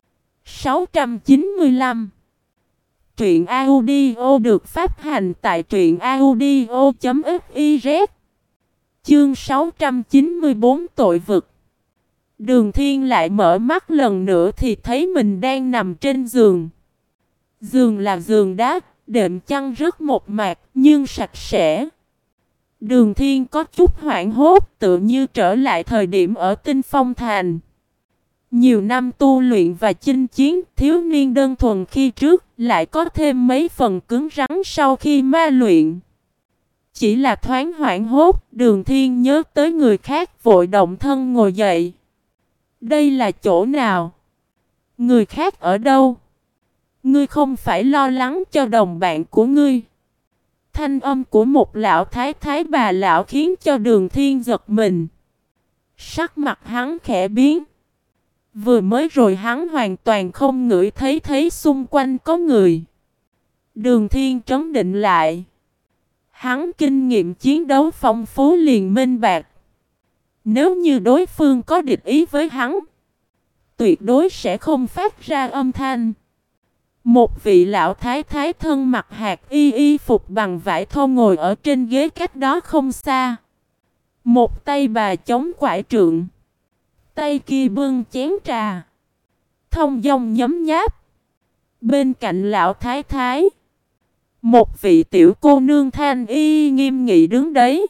sáu trăm chín mươi lăm. Truyện audio được phát hành tại truyện audio chấm fiz. Chương sáu trăm chín mươi bốn tội vực. Đường Thiên lại mở mắt lần nữa thì thấy mình đang nằm trên giường. Giường là giường đá, đệm chăn rất mộc mạc nhưng sạch sẽ. Đường Thiên có chút hoảng hốt, tự như trở lại thời điểm ở Tinh Phong Thành. Nhiều năm tu luyện và chinh chiến, thiếu niên đơn thuần khi trước, lại có thêm mấy phần cứng rắn sau khi ma luyện. Chỉ là thoáng hoảng hốt, Đường Thiên nhớ tới người khác vội động thân ngồi dậy. Đây là chỗ nào? Người khác ở đâu? Ngươi không phải lo lắng cho đồng bạn của ngươi? Thanh âm của một lão thái thái bà lão khiến cho Đường Thiên giật mình. Sắc mặt hắn khẽ biến. Vừa mới rồi hắn hoàn toàn không ngửi thấy thấy xung quanh có người. Đường Thiên trấn định lại. Hắn kinh nghiệm chiến đấu phong phú liền minh bạc. Nếu như đối phương có địch ý với hắn, tuyệt đối sẽ không phát ra âm thanh. Một vị lão thái thái thân mặc hạt y y phục bằng vải thô ngồi ở trên ghế cách đó không xa. Một tay bà chống quải trượng, tay kia bưng chén trà, thông dong nhấm nháp. Bên cạnh lão thái thái, một vị tiểu cô nương thanh y nghiêm nghị đứng đấy,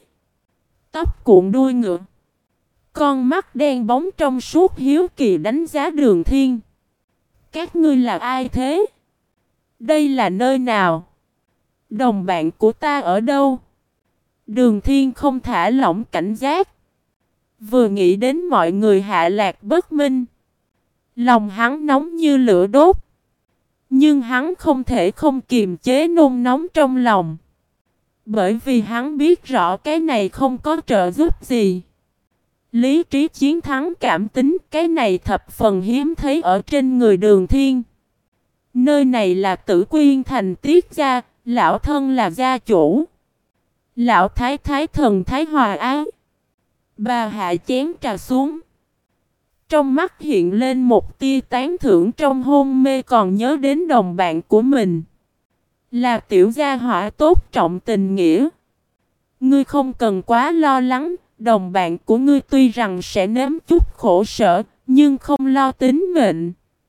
tóc cuộn đuôi ngựa, con mắt đen bóng trong suốt hiếu kỳ đánh giá Đường Thiên. Các ngươi là ai thế? Đây là nơi nào? Đồng bạn của ta ở đâu? Đường Thiên không thả lỏng cảnh giác. Vừa nghĩ đến mọi người hạ lạc bất minh, lòng hắn nóng như lửa đốt. Nhưng hắn không thể không kiềm chế nôn nóng trong lòng. Bởi vì hắn biết rõ cái này không có trợ giúp gì. Lý trí chiến thắng cảm tính, cái này thập phần hiếm thấy ở trên người Đường Thiên. Nơi này là Tử Quyên thành Tiết gia, lão thân là gia chủ. Lão thái thái thần thái hòa ái. Bà hạ chén trà xuống. Trong mắt hiện lên một tia tán thưởng, trong hôn mê còn nhớ đến đồng bạn của mình. Là tiểu gia hỏa tốt trọng tình nghĩa. Ngươi không cần quá lo lắng, đồng bạn của ngươi tuy rằng sẽ nếm chút khổ sở, nhưng không lo tính mệnh.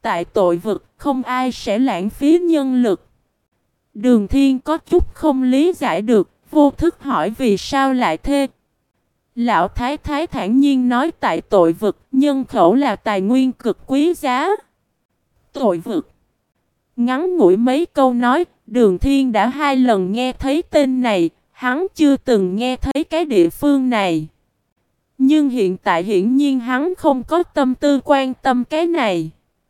Tại tội vực không ai sẽ lãng phí nhân lực. Đường Thiên có chút không lý giải được, vô thức hỏi vì sao lại thế. Lão Thái Thái thản nhiên nói tại tội vực nhân khẩu là tài nguyên cực quý giá. Tội vực. Ngắn ngủi mấy câu nói, Đường Thiên đã hai lần nghe thấy tên này, hắn chưa từng nghe thấy cái địa phương này. Nhưng hiện tại hiển nhiên hắn không có tâm tư quan tâm cái này.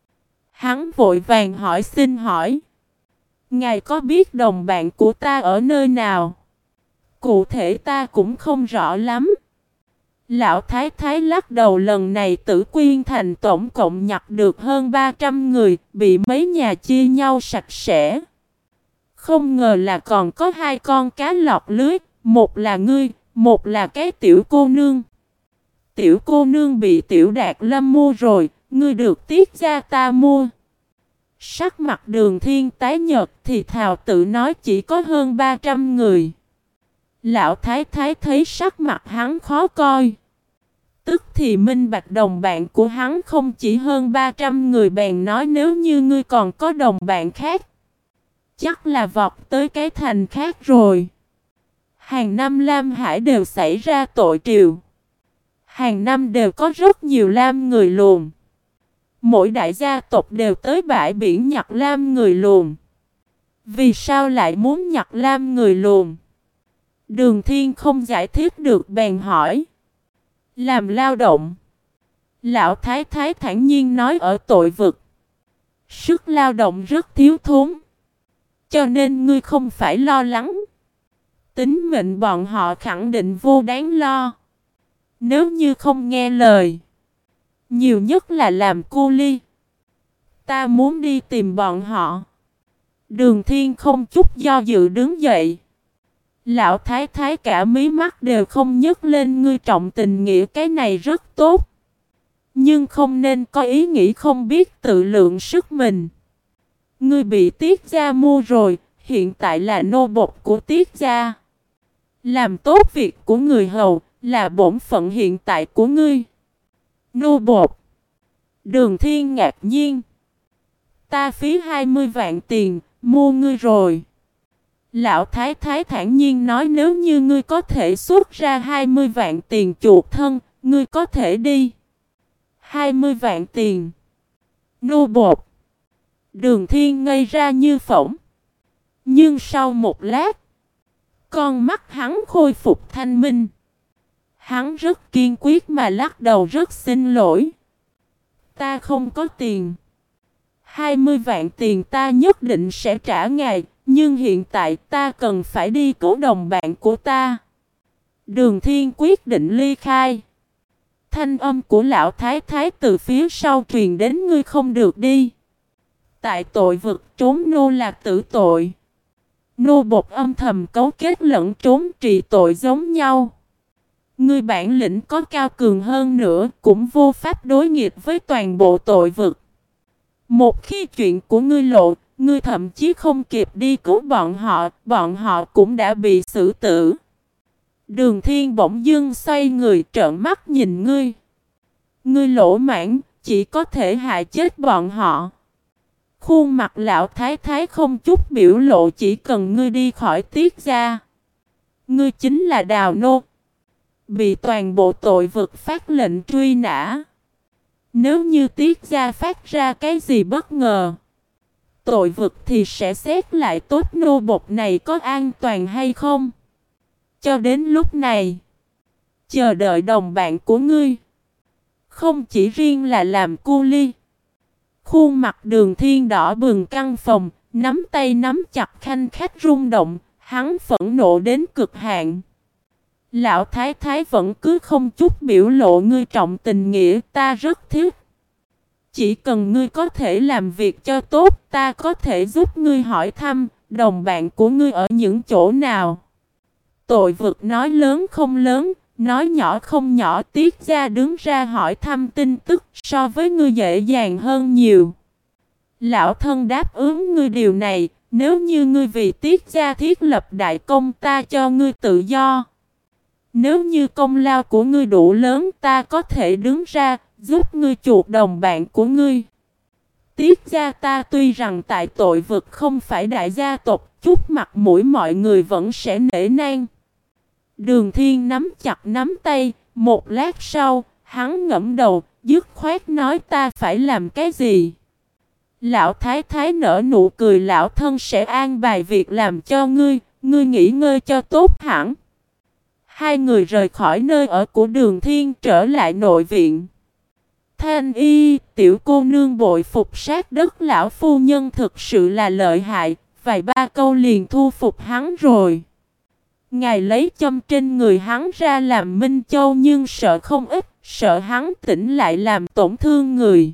Hắn vội vàng hỏi xin hỏi. Ngài có biết đồng bạn của ta ở nơi nào? Cụ thể ta cũng không rõ lắm. Lão Thái Thái lắc đầu, lần này Tử Quyên Thành tổng cộng nhặt được hơn ba trăm người, bị mấy nhà chia nhau sạch sẽ. Không ngờ là còn có hai con cá lọt lưới, một là ngươi, một là cái tiểu cô nương. Tiểu cô nương bị Tiểu Đạt Lâm mua rồi, ngươi được Tiết gia ta mua. Sắc mặt Đường Thiên tái nhợt thì thào tự nói chỉ có hơn ba trăm người. Lão Thái Thái thấy sắc mặt hắn khó coi. Tức thì minh bạch đồng bạn của hắn không chỉ hơn ba trăm người, bèn nói nếu như ngươi còn có đồng bạn khác, chắc là vọt tới cái thành khác rồi. Hàng năm Lam Hải đều xảy ra tội triều. Hàng năm đều có rất nhiều Lam người luồn. Mỗi đại gia tộc đều tới bãi biển nhặt Lam người luồn. Vì sao lại muốn nhặt Lam người luồn? Đường Thiên không giải thích được bèn hỏi. Làm lao động. Lão Thái Thái thản nhiên nói ở tội vực sức lao động rất thiếu thốn. Cho nên ngươi không phải lo lắng. Tính mệnh bọn họ khẳng định vô đáng lo. Nếu như không nghe lời, nhiều nhất là làm cu ly. Ta muốn đi tìm bọn họ. Đường Thiên không chút do dự đứng dậy. Lão Thái Thái cả mí mắt đều không nhấc lên, ngươi trọng tình nghĩa cái này rất tốt. Nhưng không nên có ý nghĩ không biết tự lượng sức mình. Ngươi bị Tiết gia mua rồi, hiện tại là nô bộc của Tiết gia. Làm tốt việc của người hầu là bổn phận hiện tại của ngươi. Nô bộc. Đường Thiên ngạc nhiên. Ta phí hai mươi vạn tiền, mua ngươi rồi. Lão Thái Thái thản nhiên nói nếu như ngươi có thể xuất ra hai mươi vạn tiền chuộc thân, ngươi có thể đi. hai mươi vạn tiền. Nô bộc. Đường Thiên ngây ra như phỗng. Nhưng sau một lát, con mắt hắn khôi phục thanh minh. Hắn rất kiên quyết mà lắc đầu, rất xin lỗi. Ta không có tiền. hai mươi vạn tiền ta nhất định sẽ trả ngài. Nhưng hiện tại ta cần phải đi cứu đồng bạn của ta. Đường Thiên quyết định ly khai. Thanh âm của lão Thái Thái từ phía sau truyền đến, ngươi không được đi. Tại tội vực trốn nô là tử tội. Nô bộc âm thầm cấu kết lẫn trốn trị tội giống nhau. Ngươi bản lĩnh có cao cường hơn nữa cũng vô pháp đối nghịch với toàn bộ tội vực. Một khi chuyện của ngươi lộ, ngươi thậm chí không kịp đi cứu bọn họ, bọn họ cũng đã bị xử tử. Đường Thiên bỗng dưng xoay người trợn mắt nhìn ngươi. Ngươi lỗ mãng, chỉ có thể hại chết bọn họ. Khuôn mặt lão Thái Thái không chút biểu lộ, chỉ cần ngươi đi khỏi Tiết gia. Ngươi chính là Đào Nô. Bị toàn bộ tội vực phát lệnh truy nã. Nếu như Tiết gia phát ra cái gì bất ngờ, tội vực thì sẽ xét lại tốt nô bộc này có an toàn hay không. Cho đến lúc này, chờ đợi đồng bạn của ngươi, không chỉ riêng là làm cu ly. Khuôn mặt Đường Thiên đỏ bừng căng phồng, nắm tay nắm chặt khanh khách rung động, hắn phẫn nộ đến cực hạn. Lão Thái Thái vẫn cứ không chút biểu lộ, ngươi trọng tình nghĩa ta rất thích. Chỉ cần ngươi có thể làm việc cho tốt, ta có thể giúp ngươi hỏi thăm đồng bạn của ngươi ở những chỗ nào. Tội vực nói lớn không lớn, nói nhỏ không nhỏ, Tiết gia đứng ra hỏi thăm tin tức so với ngươi dễ dàng hơn nhiều. Lão thân đáp ứng ngươi điều này, nếu như ngươi vì Tiết gia thiết lập đại công, ta cho ngươi tự do. Nếu như công lao của ngươi đủ lớn, ta có thể đứng ra giúp ngươi chuộc đồng bạn của ngươi. Tiết gia ta tuy rằng tại tội vực không phải đại gia tộc, chút mặt mũi mọi người vẫn sẽ nể nang. Đường Thiên nắm chặt nắm tay, một lát sau, hắn ngẫm đầu, dứt khoát nói ta phải làm cái gì. Lão Thái Thái nở nụ cười, lão thân sẽ an bài việc làm cho ngươi, ngươi nghỉ ngơi cho tốt hẳn. Hai người rời khỏi nơi ở của Đường Thiên trở lại nội viện. Thanh y, tiểu cô nương bội phục sát đất, lão phu nhân thực sự là lợi hại, vài ba câu liền thu phục hắn rồi. Ngài lấy châm trên người hắn ra làm Minh Châu nhưng sợ không ít, sợ hắn tỉnh lại làm tổn thương người.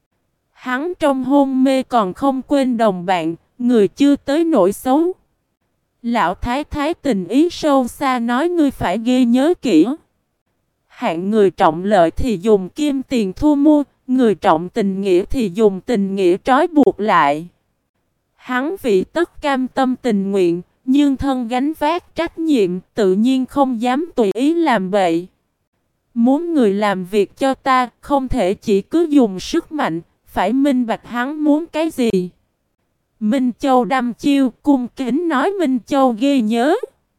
Hắn trong hôn mê còn không quên đồng bạn, người chưa tới nỗi xấu. Lão Thái Thái tình ý sâu xa nói ngươi phải ghi nhớ kỹ. Hạng người trọng lợi thì dùng kim tiền thu mua, người trọng tình nghĩa thì dùng tình nghĩa trói buộc lại. Hắn vì tất cam tâm tình nguyện, nhưng thân gánh vác trách nhiệm, tự nhiên không dám tùy ý làm bậy. Muốn người làm việc cho ta, không thể chỉ cứ dùng sức mạnh, phải minh bạch hắn muốn cái gì. Minh Châu đăm chiêu, cung kính nói Minh Châu ghi nhớ.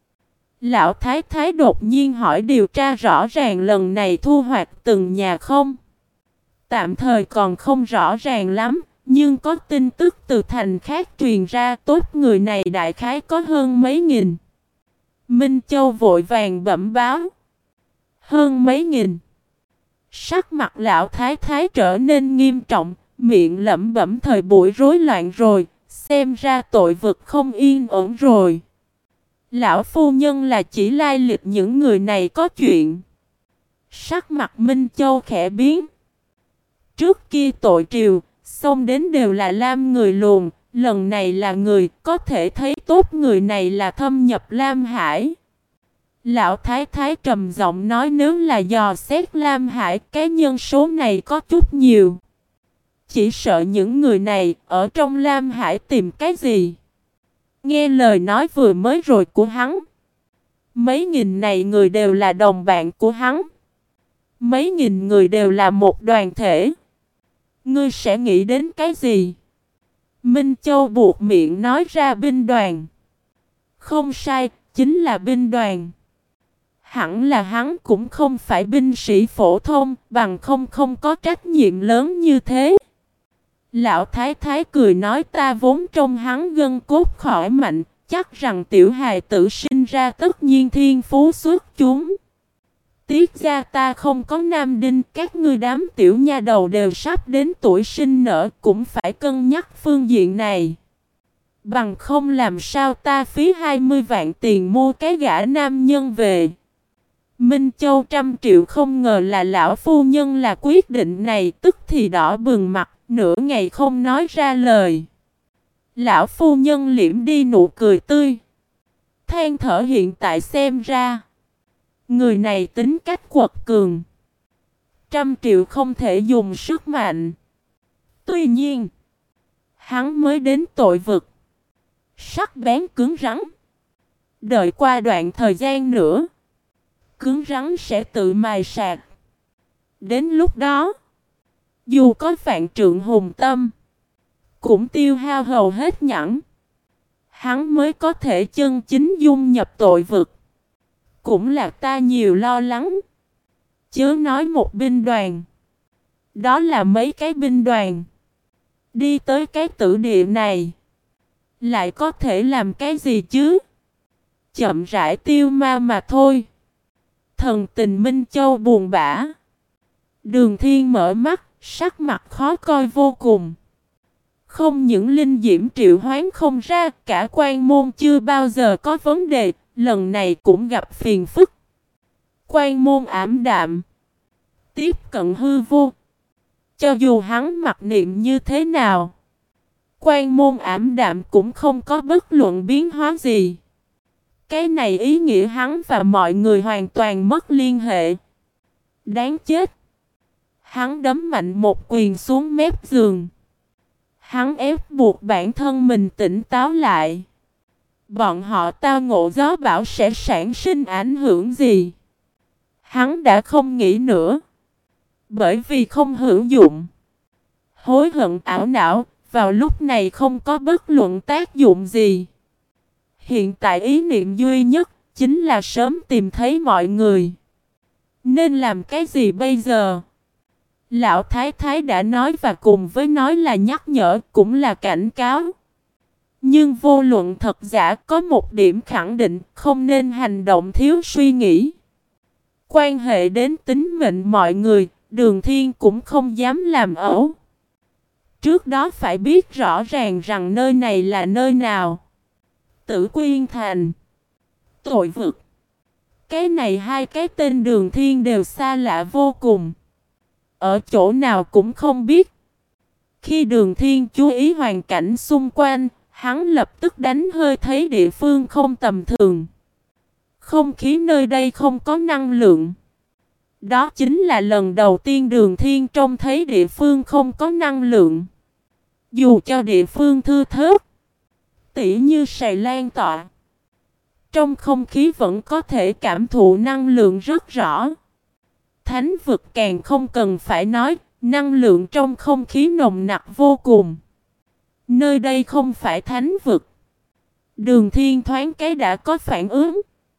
Lão Thái Thái đột nhiên hỏi điều tra rõ ràng lần này thu hoạch từng nhà không? Tạm thời còn không rõ ràng lắm, nhưng có tin tức từ thành khác truyền ra tốt người này đại khái có hơn mấy nghìn. Minh Châu vội vàng bẩm báo. Hơn mấy nghìn. Sắc mặt lão Thái Thái trở nên nghiêm trọng, miệng lẩm bẩm thời buổi rối loạn rồi, xem ra tội vực không yên ổn rồi. Lão phu nhân là chỉ lai lịch những người này có chuyện. Sắc mặt Minh Châu khẽ biến. Trước kia tội triều, xông đến đều là Lam người luồn, lần này là người, có thể thấy tốt người này là thâm nhập Lam Hải. Lão Thái Thái trầm giọng nói nếu là dò xét Lam Hải, cái nhân số này có chút nhiều. Chỉ sợ những người này ở trong Lam Hải tìm cái gì? Nghe lời nói vừa mới rồi của hắn. Mấy nghìn này người đều là đồng bạn của hắn. Mấy nghìn người đều là một đoàn thể. Ngươi sẽ nghĩ đến cái gì? Minh Châu buộc miệng nói ra binh đoàn. Không sai, chính là binh đoàn. Hẳn là hắn cũng không phải binh sĩ phổ thông, bằng không không có trách nhiệm lớn như thế. Lão Thái Thái cười nói ta vốn trong hắn gân cốt khỏi mạnh, chắc rằng tiểu hài tử sinh ra tất nhiên thiên phú xuất chúng. Tiếc ra ta không có nam đinh, các ngươi đám tiểu nha đầu đều sắp đến tuổi sinh nở, cũng phải cân nhắc phương diện này. Bằng không làm sao ta phí hai mươi vạn tiền mua cái gã nam nhân về. Minh Châu trăm triệu không ngờ là lão phu nhân là quyết định này, tức thì đỏ bừng mặt, nửa ngày không nói ra lời. Lão phu nhân liễm đi nụ cười tươi. Than thở hiện tại xem ra. Người này tính cách quật cường. Trăm triệu không thể dùng sức mạnh. Tuy nhiên, hắn mới đến tội vực. Sắc bén cứng rắn. Đợi qua đoạn thời gian nữa, cứng rắn sẽ tự mài sạc. Đến lúc đó, dù có vạn trượng hùng tâm, cũng tiêu hao hầu hết nhẫn. Hắn mới có thể chân chính dung nhập tội vực. Cũng là ta nhiều lo lắng. Chớ nói một binh đoàn. Đó là mấy cái binh đoàn. Đi tới cái tử địa này, lại có thể làm cái gì chứ? Chậm rãi tiêu ma mà thôi. Thần tình Minh Châu buồn bã. Đường Thiên mở mắt, sắc mặt khó coi vô cùng. Không những linh diễm triệu hoán không ra, cả quan môn chưa bao giờ có vấn đề, lần này cũng gặp phiền phức. Quan môn ảm đạm, tiếp cận hư vô. Cho dù hắn mặc niệm như thế nào, quan môn ảm đạm cũng không có bất luận biến hóa gì. Cái này ý nghĩa hắn và mọi người hoàn toàn mất liên hệ. Đáng chết. Hắn đấm mạnh một quyền xuống mép giường. Hắn ép buộc bản thân mình tỉnh táo lại. Bọn họ tao ngộ gió bão sẽ sản sinh ảnh hưởng gì? Hắn đã không nghĩ nữa. Bởi vì không hữu dụng. hối hận ảo não, vào lúc này không có bất luận tác dụng gì. Hiện tại ý niệm duy nhất chính là sớm tìm thấy mọi người. Nên làm cái gì bây giờ? Lão Thái Thái đã nói và cùng với nói là nhắc nhở cũng là cảnh cáo. Nhưng vô luận thật giả có một điểm khẳng định không nên hành động thiếu suy nghĩ. Quan hệ đến tính mệnh mọi người, Đường Thiên cũng không dám làm ẩu. Trước đó phải biết rõ ràng rằng nơi này là nơi nào. Tử Quyên Thành, Tội Vực. Cái này hai cái tên Đường Thiên đều xa lạ vô cùng. Ở chỗ nào cũng không biết. Khi Đường Thiên chú ý hoàn cảnh xung quanh, hắn lập tức đánh hơi thấy địa phương không tầm thường. Không khí nơi đây không có năng lượng. Đó chính là lần đầu tiên Đường Thiên trông thấy địa phương không có năng lượng. Dù cho địa phương thưa thớt, tỉ như sài lan tọa, trong không khí vẫn có thể cảm thụ năng lượng rất rõ. Thánh vực càng không cần phải nói, năng lượng trong không khí nồng nặc vô cùng. Nơi đây không phải thánh vực. Đường Thiên thoáng cái đã có phản ứng.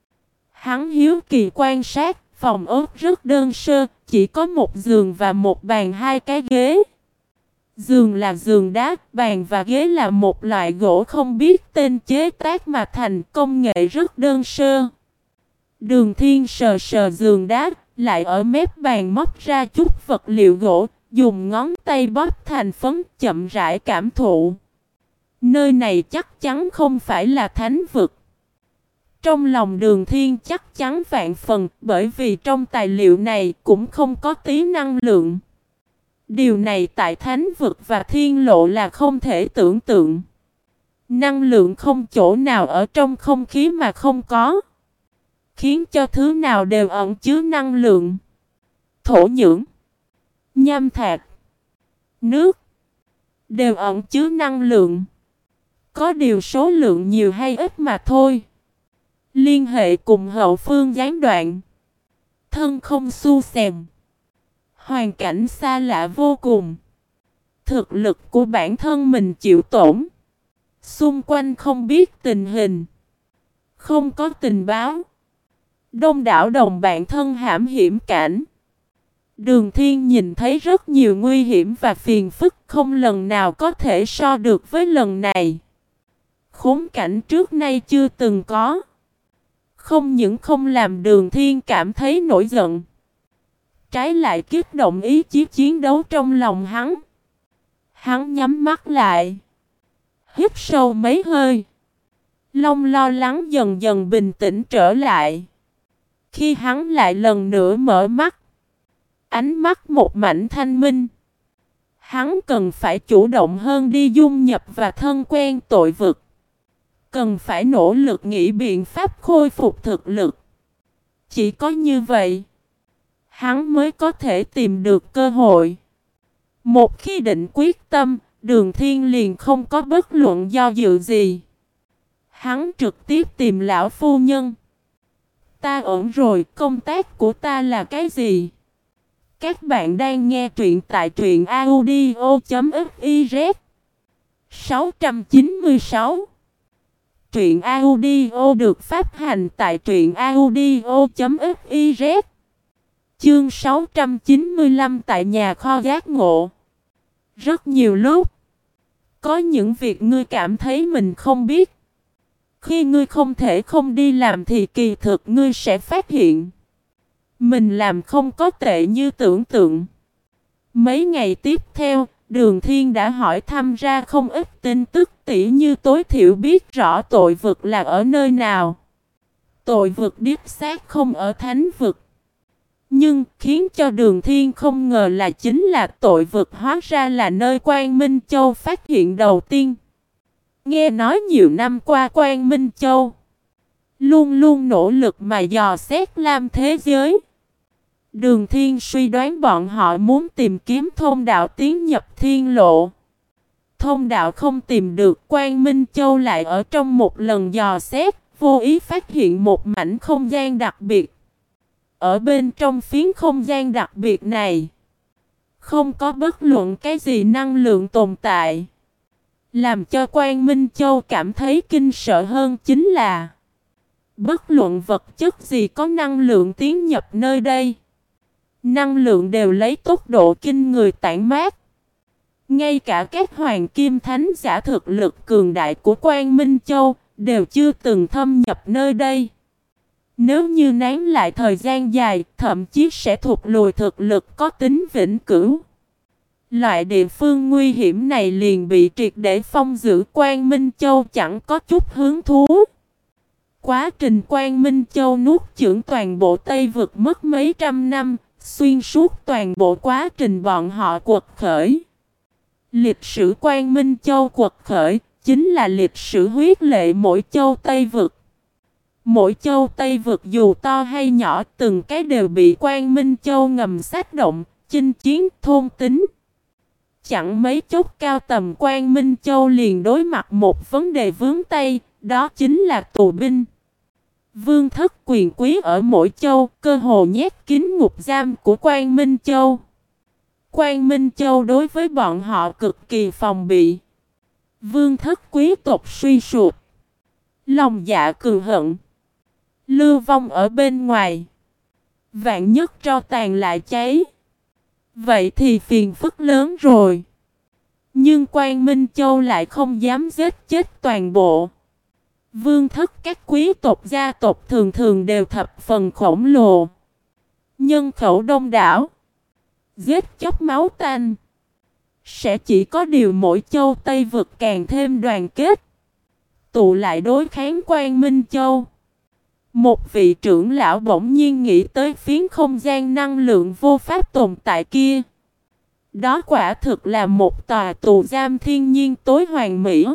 Hắn hiếu kỳ quan sát, phòng ốc rất đơn sơ, chỉ có một giường và một bàn hai cái ghế. Giường là giường đá, bàn và ghế là một loại gỗ không biết tên chế tác mà thành, công nghệ rất đơn sơ. Đường Thiên sờ sờ giường đá, lại ở mép bàn móc ra chút vật liệu gỗ, dùng ngón tay bóp thành phấn, chậm rãi cảm thụ. Nơi này chắc chắn không phải là thánh vực. Trong lòng Đường Thiên chắc chắn vạn phần, bởi vì trong tài liệu này cũng không có tí năng lượng. Điều này tại thánh vực và thiên lộ là không thể tưởng tượng. Năng lượng không chỗ nào ở trong không khí mà không có, khiến cho thứ nào đều ẩn chứa năng lượng. Thổ nhưỡng, nham thạch, nước đều ẩn chứa năng lượng. Có điều số lượng nhiều hay ít mà thôi. Liên hệ cùng hậu phương gián đoạn. Thân không xu xèm. Hoàn cảnh xa lạ vô cùng. Thực lực của bản thân mình chịu tổn. Xung quanh không biết tình hình. Không có tình báo. Đông đảo đồng bạn thân hãm hiểm cảnh. Đường Thiên nhìn thấy rất nhiều nguy hiểm và phiền phức, không lần nào có thể so được với lần này. Khốn cảnh trước nay chưa từng có. Không những không làm Đường Thiên cảm thấy nổi giận, trái lại kích động ý chí chiến đấu trong lòng hắn. Hắn nhắm mắt lại, hít sâu mấy hơi. Lòng lo lắng dần dần bình tĩnh trở lại. Khi hắn lại lần nữa mở mắt, ánh mắt một mảnh thanh minh. Hắn cần phải chủ động hơn đi dung nhập và thân quen tội vực. Cần phải nỗ lực nghĩ biện pháp khôi phục thực lực. Chỉ có như vậy, hắn mới có thể tìm được cơ hội. Một khi định quyết tâm, Đường Thiên liền không có bất luận do dự gì. Hắn trực tiếp tìm lão phu nhân. Ta ổn rồi, công tác của ta là cái gì? Các bạn đang nghe truyện tại truyện audio chấm fiz. sáu trăm chín mươi sáu. Truyện audio được phát hành tại truyện audio chấm fiz. Chương sáu trăm chín mươi lăm tại nhà kho giác ngộ. Rất nhiều lúc, có những việc ngươi cảm thấy mình không biết. Khi ngươi không thể không đi làm thì kỳ thực ngươi sẽ phát hiện mình làm không có tệ như tưởng tượng. Mấy ngày tiếp theo, Đường Thiên đã hỏi thăm ra không ít tin tức, tỉ như tối thiểu biết rõ tội vực là ở nơi nào. Tội vực đích xác không ở thánh vực. Nhưng khiến cho Đường Thiên không ngờ là chính là tội vực hóa ra là nơi Quang Minh Châu phát hiện đầu tiên. Nghe nói nhiều năm qua Quang Minh Châu luôn luôn nỗ lực mà dò xét lam thế giới. Đường Thiên suy đoán bọn họ muốn tìm kiếm thông đạo tiến nhập thiên lộ. Thông đạo không tìm được, Quang Minh Châu lại ở trong một lần dò xét, vô ý phát hiện một mảnh không gian đặc biệt. Ở bên trong phiến không gian đặc biệt này, Không có bất luận cái gì năng lượng tồn tại. Làm cho Quang Minh Châu cảm thấy kinh sợ hơn chính là bất luận vật chất gì có năng lượng tiến nhập nơi đây, năng lượng đều lấy tốc độ kinh người tản mát. Ngay cả các hoàng kim thánh giả thực lực cường đại của Quang Minh Châu đều chưa từng thâm nhập nơi đây. Nếu như nán lại thời gian dài, thậm chí sẽ thụt lùi thực lực có tính vĩnh cửu. Loại địa phương nguy hiểm này liền bị triệt để phong giữ, Quang Minh Châu chẳng có chút hứng thú. Quá trình Quang Minh Châu nuốt chửng toàn bộ Tây Vực mất mấy trăm năm, xuyên suốt toàn bộ quá trình bọn họ quật khởi. Lịch sử Quang Minh Châu quật khởi chính là lịch sử huyết lệ mỗi châu Tây Vực. Mỗi châu Tây Vực dù to hay nhỏ, từng cái đều bị Quang Minh Châu ngầm sát động, chinh chiến, thôn tính. Chẳng mấy chốc cao tầm Quang Minh Châu liền đối mặt một vấn đề vướng tay, đó chính là tù binh. Vương thất quyền quý ở mỗi châu, cơ hồ nhét kín ngục giam của Quang Minh Châu. Quang Minh Châu đối với bọn họ cực kỳ phòng bị. Vương thất quý tộc suy sụp, lòng dạ cường hận, lưu vong ở bên ngoài. Vạn nhất tro tàn lại cháy, vậy thì phiền phức lớn rồi. Nhưng Quang Minh Châu lại không dám giết chết toàn bộ. Vương thất các quý tộc gia tộc thường thường đều thập phần khổng lồ, nhân khẩu đông đảo, giết chóc máu tanh. Sẽ chỉ có điều mỗi châu Tây Vực càng thêm đoàn kết, tụ lại đối kháng Quang Minh Châu. Một vị trưởng lão bỗng nhiên nghĩ tới phiến không gian năng lượng vô pháp tồn tại kia. Đó quả thực là một tòa tù giam thiên nhiên tối hoàn mỹ.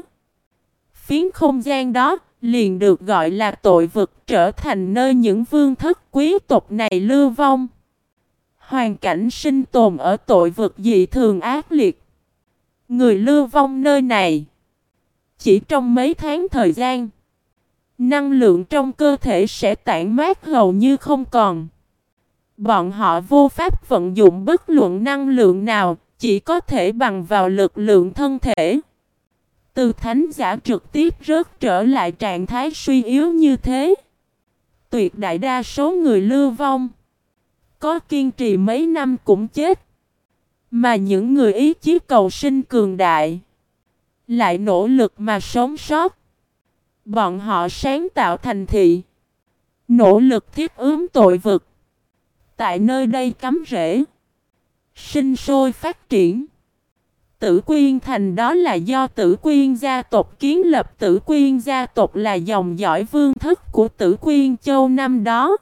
Phiến không gian đó liền được gọi là tội vực, trở thành nơi những vương thất quý tộc này lưu vong. Hoàn cảnh sinh tồn ở tội vực dị thường ác liệt. Người lưu vong nơi này, chỉ trong mấy tháng thời gian, năng lượng trong cơ thể sẽ tản mát hầu như không còn. Bọn họ vô pháp vận dụng bất luận năng lượng nào, chỉ có thể bằng vào lực lượng thân thể. Từ thánh giả trực tiếp rớt trở lại trạng thái suy yếu như thế. Tuyệt đại đa số người lưu vong, có kiên trì mấy năm cũng chết. Mà những người ý chí cầu sinh cường đại, lại nỗ lực mà sống sót. Bọn họ sáng tạo thành thị, nỗ lực thiết ướm tội vực. Tại nơi đây cắm rễ, sinh sôi phát triển. Tử Quyên Thành đó là do Tử Quyên gia tộc kiến lập. Tử Quyên gia tộc là dòng dõi vương thất của Tử Quyên Châu năm đó.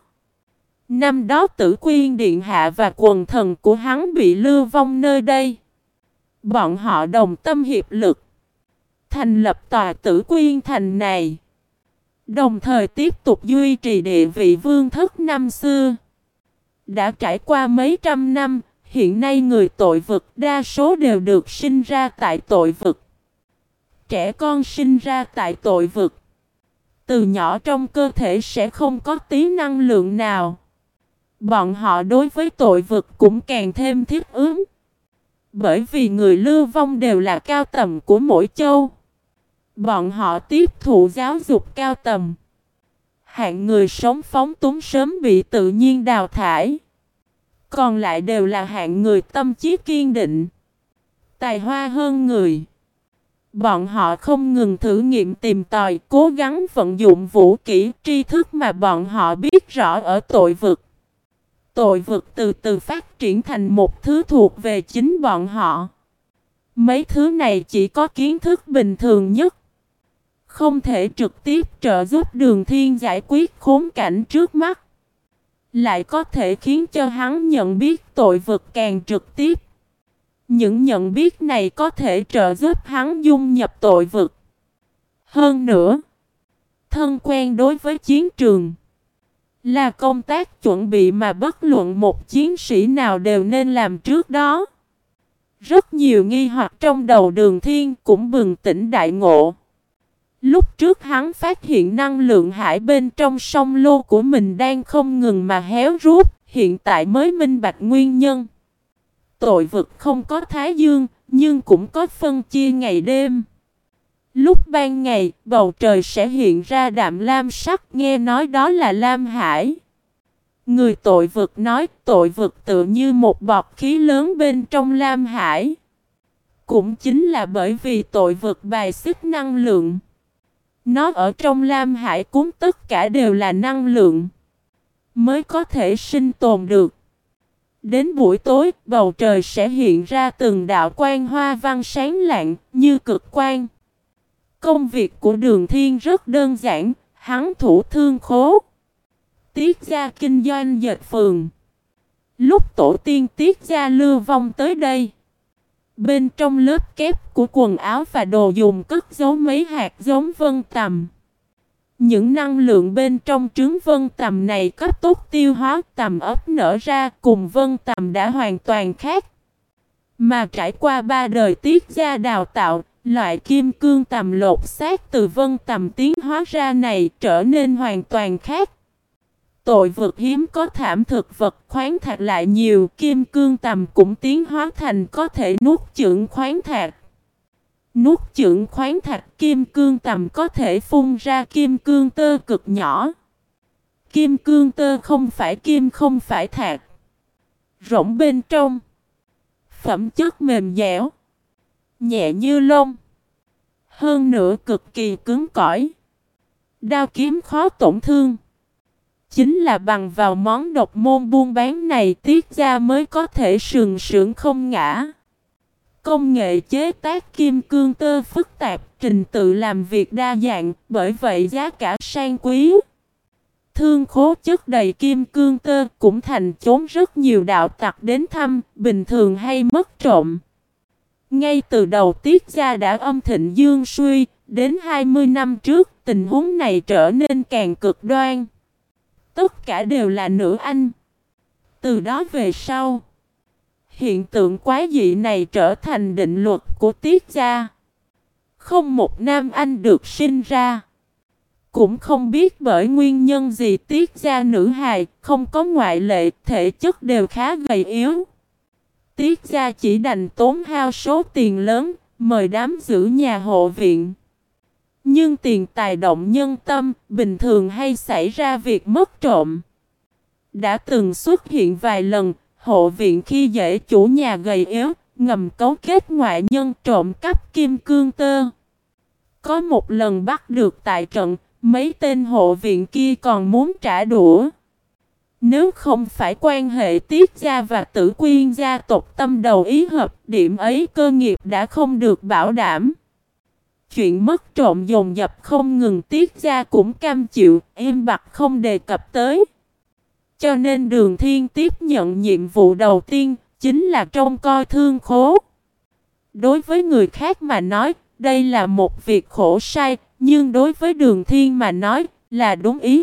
Năm đó Tử Quyên Điện Hạ và quần thần của hắn bị lưu vong nơi đây. Bọn họ đồng tâm hiệp lực, thành lập tòa Tử Quyên Thành này, đồng thời tiếp tục duy trì địa vị vương thất năm xưa. Đã trải qua mấy trăm năm, hiện nay người tội vực đa số đều được sinh ra tại tội vực. Trẻ con sinh ra tại tội vực, từ nhỏ trong cơ thể sẽ không có tí năng lượng nào. Bọn họ đối với tội vực cũng càng thêm thiết ứng. Bởi vì người lưu vong đều là cao tầm của mỗi châu. Bọn họ tiếp thụ giáo dục cao tầm. Hạng người sống phóng túng sớm bị tự nhiên đào thải. Còn lại đều là hạng người tâm trí kiên định, tài hoa hơn người. Bọn họ không ngừng thử nghiệm tìm tòi, cố gắng vận dụng vũ kỹ tri thức mà bọn họ biết rõ ở tội vực. Tội vực từ từ phát triển thành một thứ thuộc về chính bọn họ. Mấy thứ này chỉ có kiến thức bình thường nhất, không thể trực tiếp trợ giúp Đường Thiên giải quyết khốn cảnh trước mắt, lại có thể khiến cho hắn nhận biết tội vực càng trực tiếp. Những nhận biết này có thể trợ giúp hắn dung nhập tội vực. Hơn nữa, thân quen đối với chiến trường là công tác chuẩn bị mà bất luận một chiến sĩ nào đều nên làm trước đó. Rất nhiều nghi hoặc trong đầu Đường Thiên cũng bừng tỉnh đại ngộ. Lúc trước hắn phát hiện năng lượng hải bên trong sông lô của mình đang không ngừng mà héo rút, hiện tại mới minh bạch nguyên nhân. Tội vực không có thái dương, nhưng cũng có phân chia ngày đêm. Lúc ban ngày, bầu trời sẽ hiện ra đạm lam sắc, nghe nói đó là lam hải. Người tội vực nói tội vực tựa như một bọt khí lớn bên trong lam hải. Cũng chính là bởi vì tội vực bài xích năng lượng. Nó ở trong lam hải cuốn tất cả đều là năng lượng, mới có thể sinh tồn được. Đến buổi tối, bầu trời sẽ hiện ra từng đạo quang hoa văn sáng lạng như cực quang. Công việc của Đường Thiên rất đơn giản, hắn thủ thương khố. Tiết gia kinh doanh dệt phường. Lúc tổ tiên Tiết gia lưu vong tới đây, bên trong lớp kép của quần áo và đồ dùng cất giấu mấy hạt giống vân tầm. Những năng lượng bên trong trứng vân tầm này cấp tốc tiêu hóa, tầm ấp nở ra, cùng vân tầm đã hoàn toàn khác. Mà trải qua ba đời Tiết gia đào tạo, loại kim cương tầm lột xác từ vân tầm tiến hóa ra này trở nên hoàn toàn khác. Tội vực hiếm có thảm thực vật khoáng thạch lại nhiều, kim cương tầm cũng tiến hóa thành có thể nuốt chửng khoáng thạch. Nuốt chửng khoáng thạch, kim cương tầm có thể phun ra kim cương tơ cực nhỏ. Kim cương tơ không phải kim, không phải thạch. Rỗng bên trong, phẩm chất mềm dẻo, nhẹ như lông, hơn nữa cực kỳ cứng cỏi. Đao kiếm khó tổn thương. Chính là bằng vào món độc môn buôn bán này, Tiết gia mới có thể sừng sững không ngã. Công nghệ chế tác kim cương tơ phức tạp, trình tự làm việc đa dạng, bởi vậy giá cả sang quý. Thương khố chất đầy kim cương tơ cũng thành chốn rất nhiều đạo tặc đến thăm, bình thường hay mất trộm. Ngay từ đầu Tiết gia đã âm thịnh dương suy, đến hai mươi năm trước tình huống này trở nên càng cực đoan. Tất cả đều là nữ anh. Từ đó về sau, hiện tượng quái dị này trở thành định luật của Tiết gia. Không một nam anh được sinh ra. Cũng không biết bởi nguyên nhân gì Tiết gia nữ hài không có ngoại lệ, thể chất đều khá gầy yếu. Tiết gia chỉ đành tốn hao số tiền lớn, mời đám giữ nhà hộ viện. Nhưng tiền tài động nhân tâm, bình thường hay xảy ra việc mất trộm. Đã từng xuất hiện vài lần, hộ viện khi dễ chủ nhà gầy yếu, ngầm cấu kết ngoại nhân trộm cắp kim cương tơ. Có một lần bắt được tại trận, mấy tên hộ viện kia còn muốn trả đũa. Nếu không phải quan hệ Tiết gia và Tử Quyên gia tộc tâm đầu ý hợp, điểm ấy cơ nghiệp đã không được bảo đảm. Chuyện mất trộm dồn dập không ngừng, Tiết gia cũng cam chịu, im bặt không đề cập tới. Cho nên Đường Thiên tiếp nhận nhiệm vụ đầu tiên, chính là trông coi thương khố. Đối với người khác mà nói, đây là một việc khổ sai, nhưng đối với Đường Thiên mà nói, là đúng ý.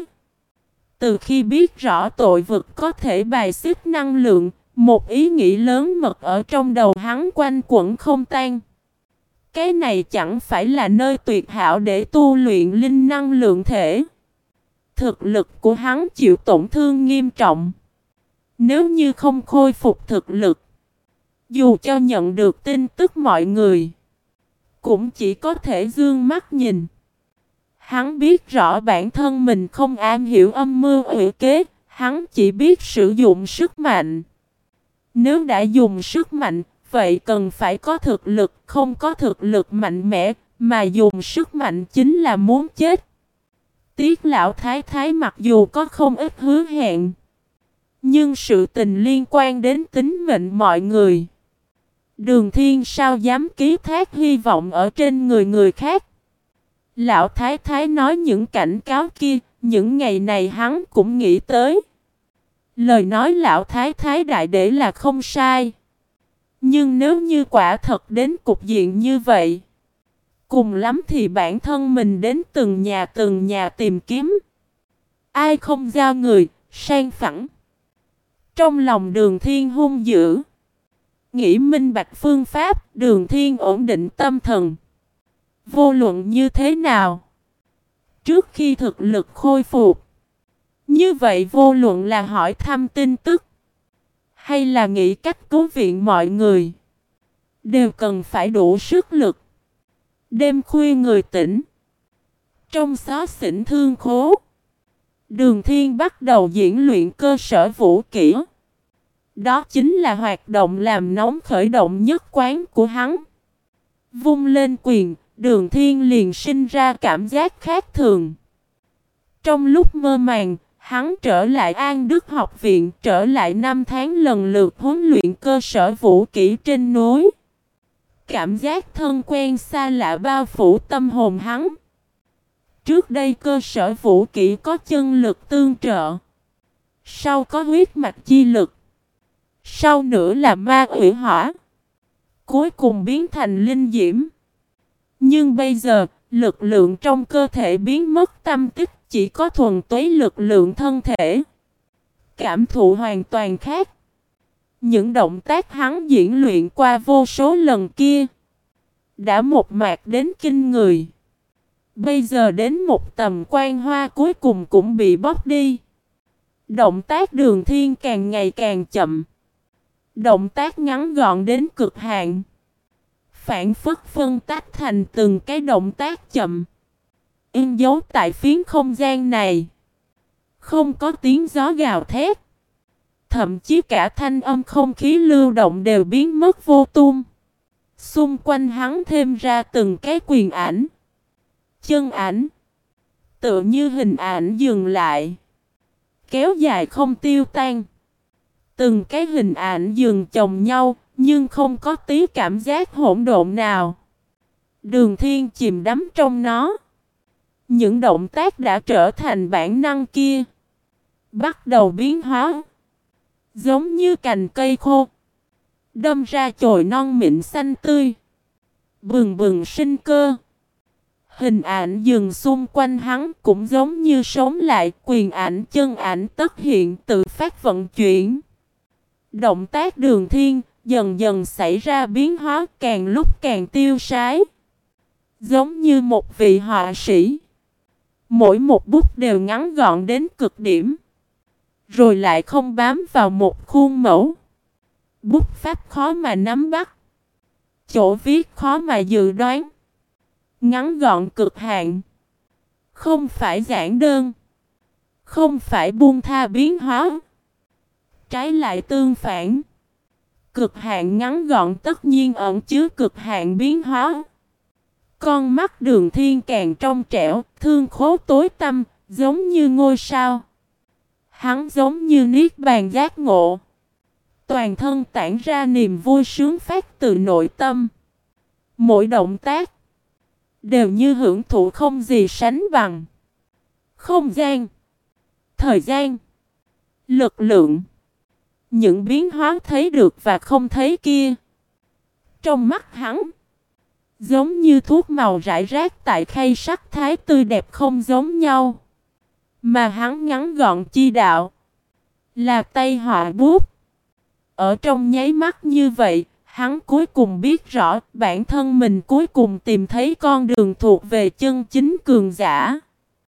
Từ khi biết rõ tội vực có thể bài xích năng lượng, một ý nghĩ lớn mật ở trong đầu hắn quanh quẩn không tan. Cái này chẳng phải là nơi tuyệt hảo để tu luyện linh năng lượng thể. Thực lực của hắn chịu tổn thương nghiêm trọng. Nếu như không khôi phục thực lực, dù cho nhận được tin tức mọi người, cũng chỉ có thể dương mắt nhìn. Hắn biết rõ bản thân mình không am hiểu âm mưu quỷ kế, hắn chỉ biết sử dụng sức mạnh. Nếu đã dùng sức mạnh, vậy cần phải có thực lực, không có thực lực mạnh mẽ, mà dùng sức mạnh chính là muốn chết. Tiết lão thái thái mặc dù có không ít hứa hẹn, nhưng sự tình liên quan đến tính mệnh mọi người. Đường Thiên sao dám ký thác hy vọng ở trên người người khác. Lão thái thái nói những cảnh cáo kia, những ngày này hắn cũng nghĩ tới. Lời nói lão thái thái đại để là không sai. Nhưng nếu như quả thật đến cục diện như vậy, cùng lắm thì bản thân mình đến từng nhà từng nhà tìm kiếm. Ai không giao người, sang phẳng. Trong lòng Đường Thiên hung dữ. Nghĩ minh bạch phương pháp, Đường Thiên ổn định tâm thần. Vô luận như thế nào, trước khi thực lực khôi phục, như vậy vô luận là hỏi thăm tin tức, hay là nghĩ cách cứu viện mọi người, đều cần phải đủ sức lực. Đêm khuya người tỉnh, trong xó xỉnh thương khố, Đường Thiên bắt đầu diễn luyện cơ sở vũ kỹ. Đó chính là hoạt động làm nóng khởi động nhất quán của hắn. Vung lên quyền, Đường Thiên liền sinh ra cảm giác khác thường. Trong lúc mơ màng, hắn trở lại An Đức học viện, trở lại năm tháng lần lượt huấn luyện cơ sở vũ kỹ trên núi. Cảm giác thân quen xa lạ bao phủ tâm hồn hắn. Trước đây cơ sở vũ kỹ có chân lực tương trợ, sau có huyết mạch chi lực, sau nữa là ma ủy hỏa, cuối cùng biến thành linh diễm. Nhưng bây giờ, lực lượng trong cơ thể biến mất tâm tích, chỉ có thuần túy lực lượng thân thể. Cảm thụ hoàn toàn khác. Những động tác hắn diễn luyện qua vô số lần kia đã một mạc đến kinh người. Bây giờ đến một tầm quan hoa cuối cùng cũng bị bóc đi. Động tác Đường Thiên càng ngày càng chậm. Động tác ngắn gọn đến cực hạn. Phản phất phân tách thành từng cái động tác chậm, in dấu tại phiến không gian này. Không có tiếng gió gào thét. Thậm chí cả thanh âm không khí lưu động đều biến mất vô tung. Xung quanh hắn thêm ra từng cái quyền ảnh, chân ảnh, tựa như hình ảnh dừng lại, kéo dài không tiêu tan. Từng cái hình ảnh dừng chồng nhau, nhưng không có tí cảm giác hỗn độn nào. Đường Thiên chìm đắm trong nó. Những động tác đã trở thành bản năng kia bắt đầu biến hóa, giống như cành cây khô đâm ra chồi non mịn xanh tươi, bừng bừng sinh cơ. Hình ảnh dừng xung quanh hắn cũng giống như sống lại, quyền ảnh chân ảnh tất hiện tự phát vận chuyển. Động tác Đường Thiên dần dần xảy ra biến hóa, càng lúc càng tiêu sái. Giống như một vị họa sĩ, mỗi một bút đều ngắn gọn đến cực điểm, rồi lại không bám vào một khuôn mẫu. Bút pháp khó mà nắm bắt, chỗ viết khó mà dự đoán. Ngắn gọn cực hạn, không phải giản đơn, không phải buông tha biến hóa. Trái lại tương phản, cực hạn ngắn gọn tất nhiên ẩn chứa cực hạn biến hóa. Con mắt Đường Thiên càng trong trẻo, thương khố tối tăm, giống như ngôi sao. Hắn giống như niết bàn giác ngộ. Toàn thân tản ra niềm vui sướng phát từ nội tâm. Mỗi động tác đều như hưởng thụ không gì sánh bằng. Không gian, thời gian, lực lượng, những biến hóa thấy được và không thấy kia, trong mắt hắn giống như thuốc màu rải rác tại khay sắt thái tươi đẹp không giống nhau. Mà hắn ngắn gọn chi đạo là tay họa bút. Ở trong nháy mắt như vậy, hắn cuối cùng biết rõ bản thân mình cuối cùng tìm thấy con đường thuộc về chân chính cường giả.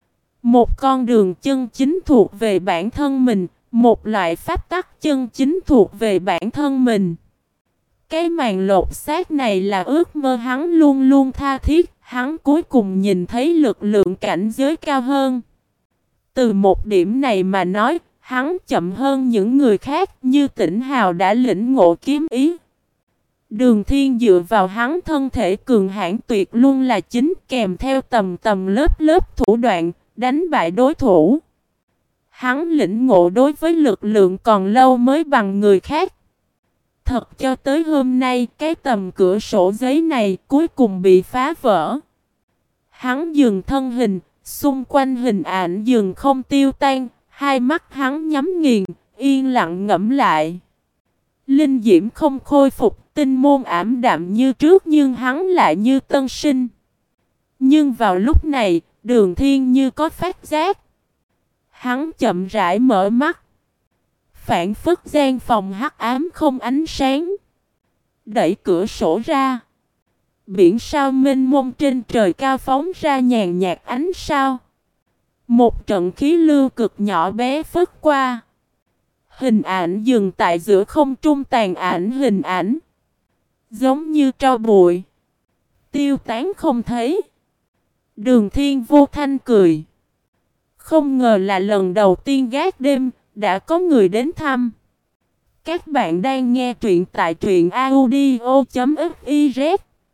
Một con đường chân chính thuộc về bản thân mình, một loại pháp tắc chân chính thuộc về bản thân mình. Cái màn lột xác này là ước mơ hắn luôn luôn tha thiết, hắn cuối cùng nhìn thấy lực lượng cảnh giới cao hơn. Từ một điểm này mà nói, hắn chậm hơn những người khác, như Tĩnh Hào đã lĩnh ngộ kiếm ý. Đường Thiên dựa vào hắn thân thể cường hãn tuyệt luôn là chính, kèm theo tầm tầm lớp lớp thủ đoạn, đánh bại đối thủ. Hắn lĩnh ngộ đối với lực lượng còn lâu mới bằng người khác. Thật cho tới hôm nay, cái tầm cửa sổ giấy này cuối cùng bị phá vỡ. Hắn dừng thân hình, xung quanh hình ảnh dừng không tiêu tan, hai mắt hắn nhắm nghiền, yên lặng ngẫm lại. Linh diễm không khôi phục, tinh môn ảm đạm như trước nhưng hắn lại như tân sinh. Nhưng vào lúc này, Đường Thiên như có phát giác. Hắn chậm rãi mở mắt. Phản phất gian phòng hắc ám không ánh sáng. Đẩy cửa sổ ra. Biển sao mênh mông trên trời cao phóng ra nhàn nhạt ánh sao. Một trận khí lưu cực nhỏ bé phất qua. Hình ảnh dừng tại giữa không trung, tàn ảnh hình ảnh giống như tro bụi, tiêu tán không thấy. Đường Thiên Vô Thanh cười. Không ngờ là lần đầu tiên gác đêm đã có người đến thăm. Các bạn đang nghe truyện tại truyện audio chấm fiz.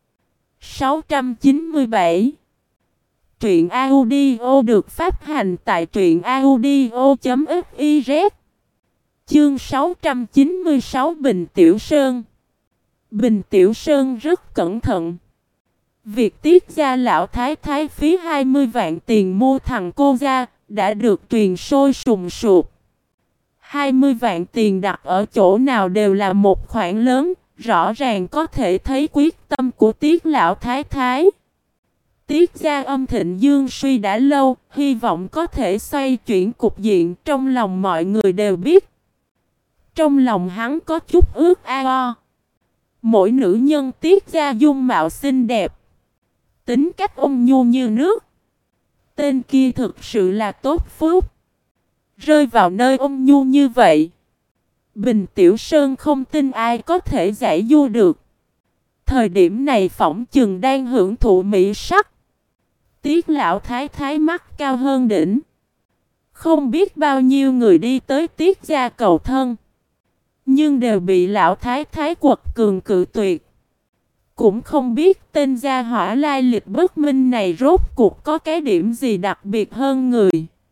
sáu trăm chín mươi bảy. Truyện audio được phát hành tại truyện audio chấm fiz. Chương sáu trăm chín mươi sáu. Bình Tiểu Sơn. Bình Tiểu Sơn rất cẩn thận. Việc Tiết gia lão thái thái phí hai mươi vạn tiền mua thằng cô gia đã được truyền sôi sùng sục. hai mươi vạn tiền đặt ở chỗ nào đều là một khoản lớn, rõ ràng có thể thấy quyết tâm của Tiết lão thái thái. Tiết gia âm thịnh dương suy đã lâu, hy vọng có thể xoay chuyển cục diện, trong lòng mọi người đều biết. Trong lòng hắn có chút ước ao. Mỗi nữ nhân Tiết gia dung mạo xinh đẹp, tính cách ôn nhu như nước. Tên kia thực sự là tốt phúc. Rơi vào nơi ôn nhu như vậy, Bình Tiểu Sơn không tin ai có thể giải du được. Thời điểm này phỏng chừng đang hưởng thụ mỹ sắc. Tiết lão thái thái mắt cao hơn đỉnh. Không biết bao nhiêu người đi tới Tiết gia cầu thân, nhưng đều bị lão thái thái quật cường cự tuyệt. Cũng không biết tên gia hỏa lai lịch bất minh này rốt cuộc có cái điểm gì đặc biệt hơn người.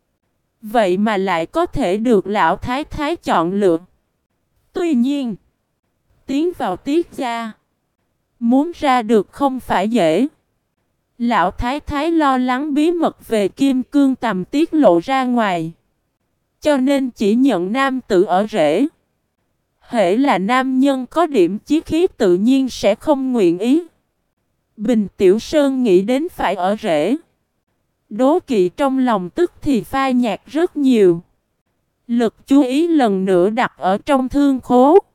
Vậy mà lại có thể được lão thái thái chọn lựa. Tuy nhiên, tiến vào Tiết gia, muốn ra được không phải dễ. Lão thái thái lo lắng bí mật về kim cương tầm tiết lộ ra ngoài, cho nên chỉ nhận nam tử ở rễ. Hễ là nam nhân có điểm chí khí tự nhiên sẽ không nguyện ý. Bình Tiểu Sơn nghĩ đến phải ở rễ, đố kỵ trong lòng tức thì phai nhạt rất nhiều. Lực chú ý lần nữa đặt ở trong thương khố.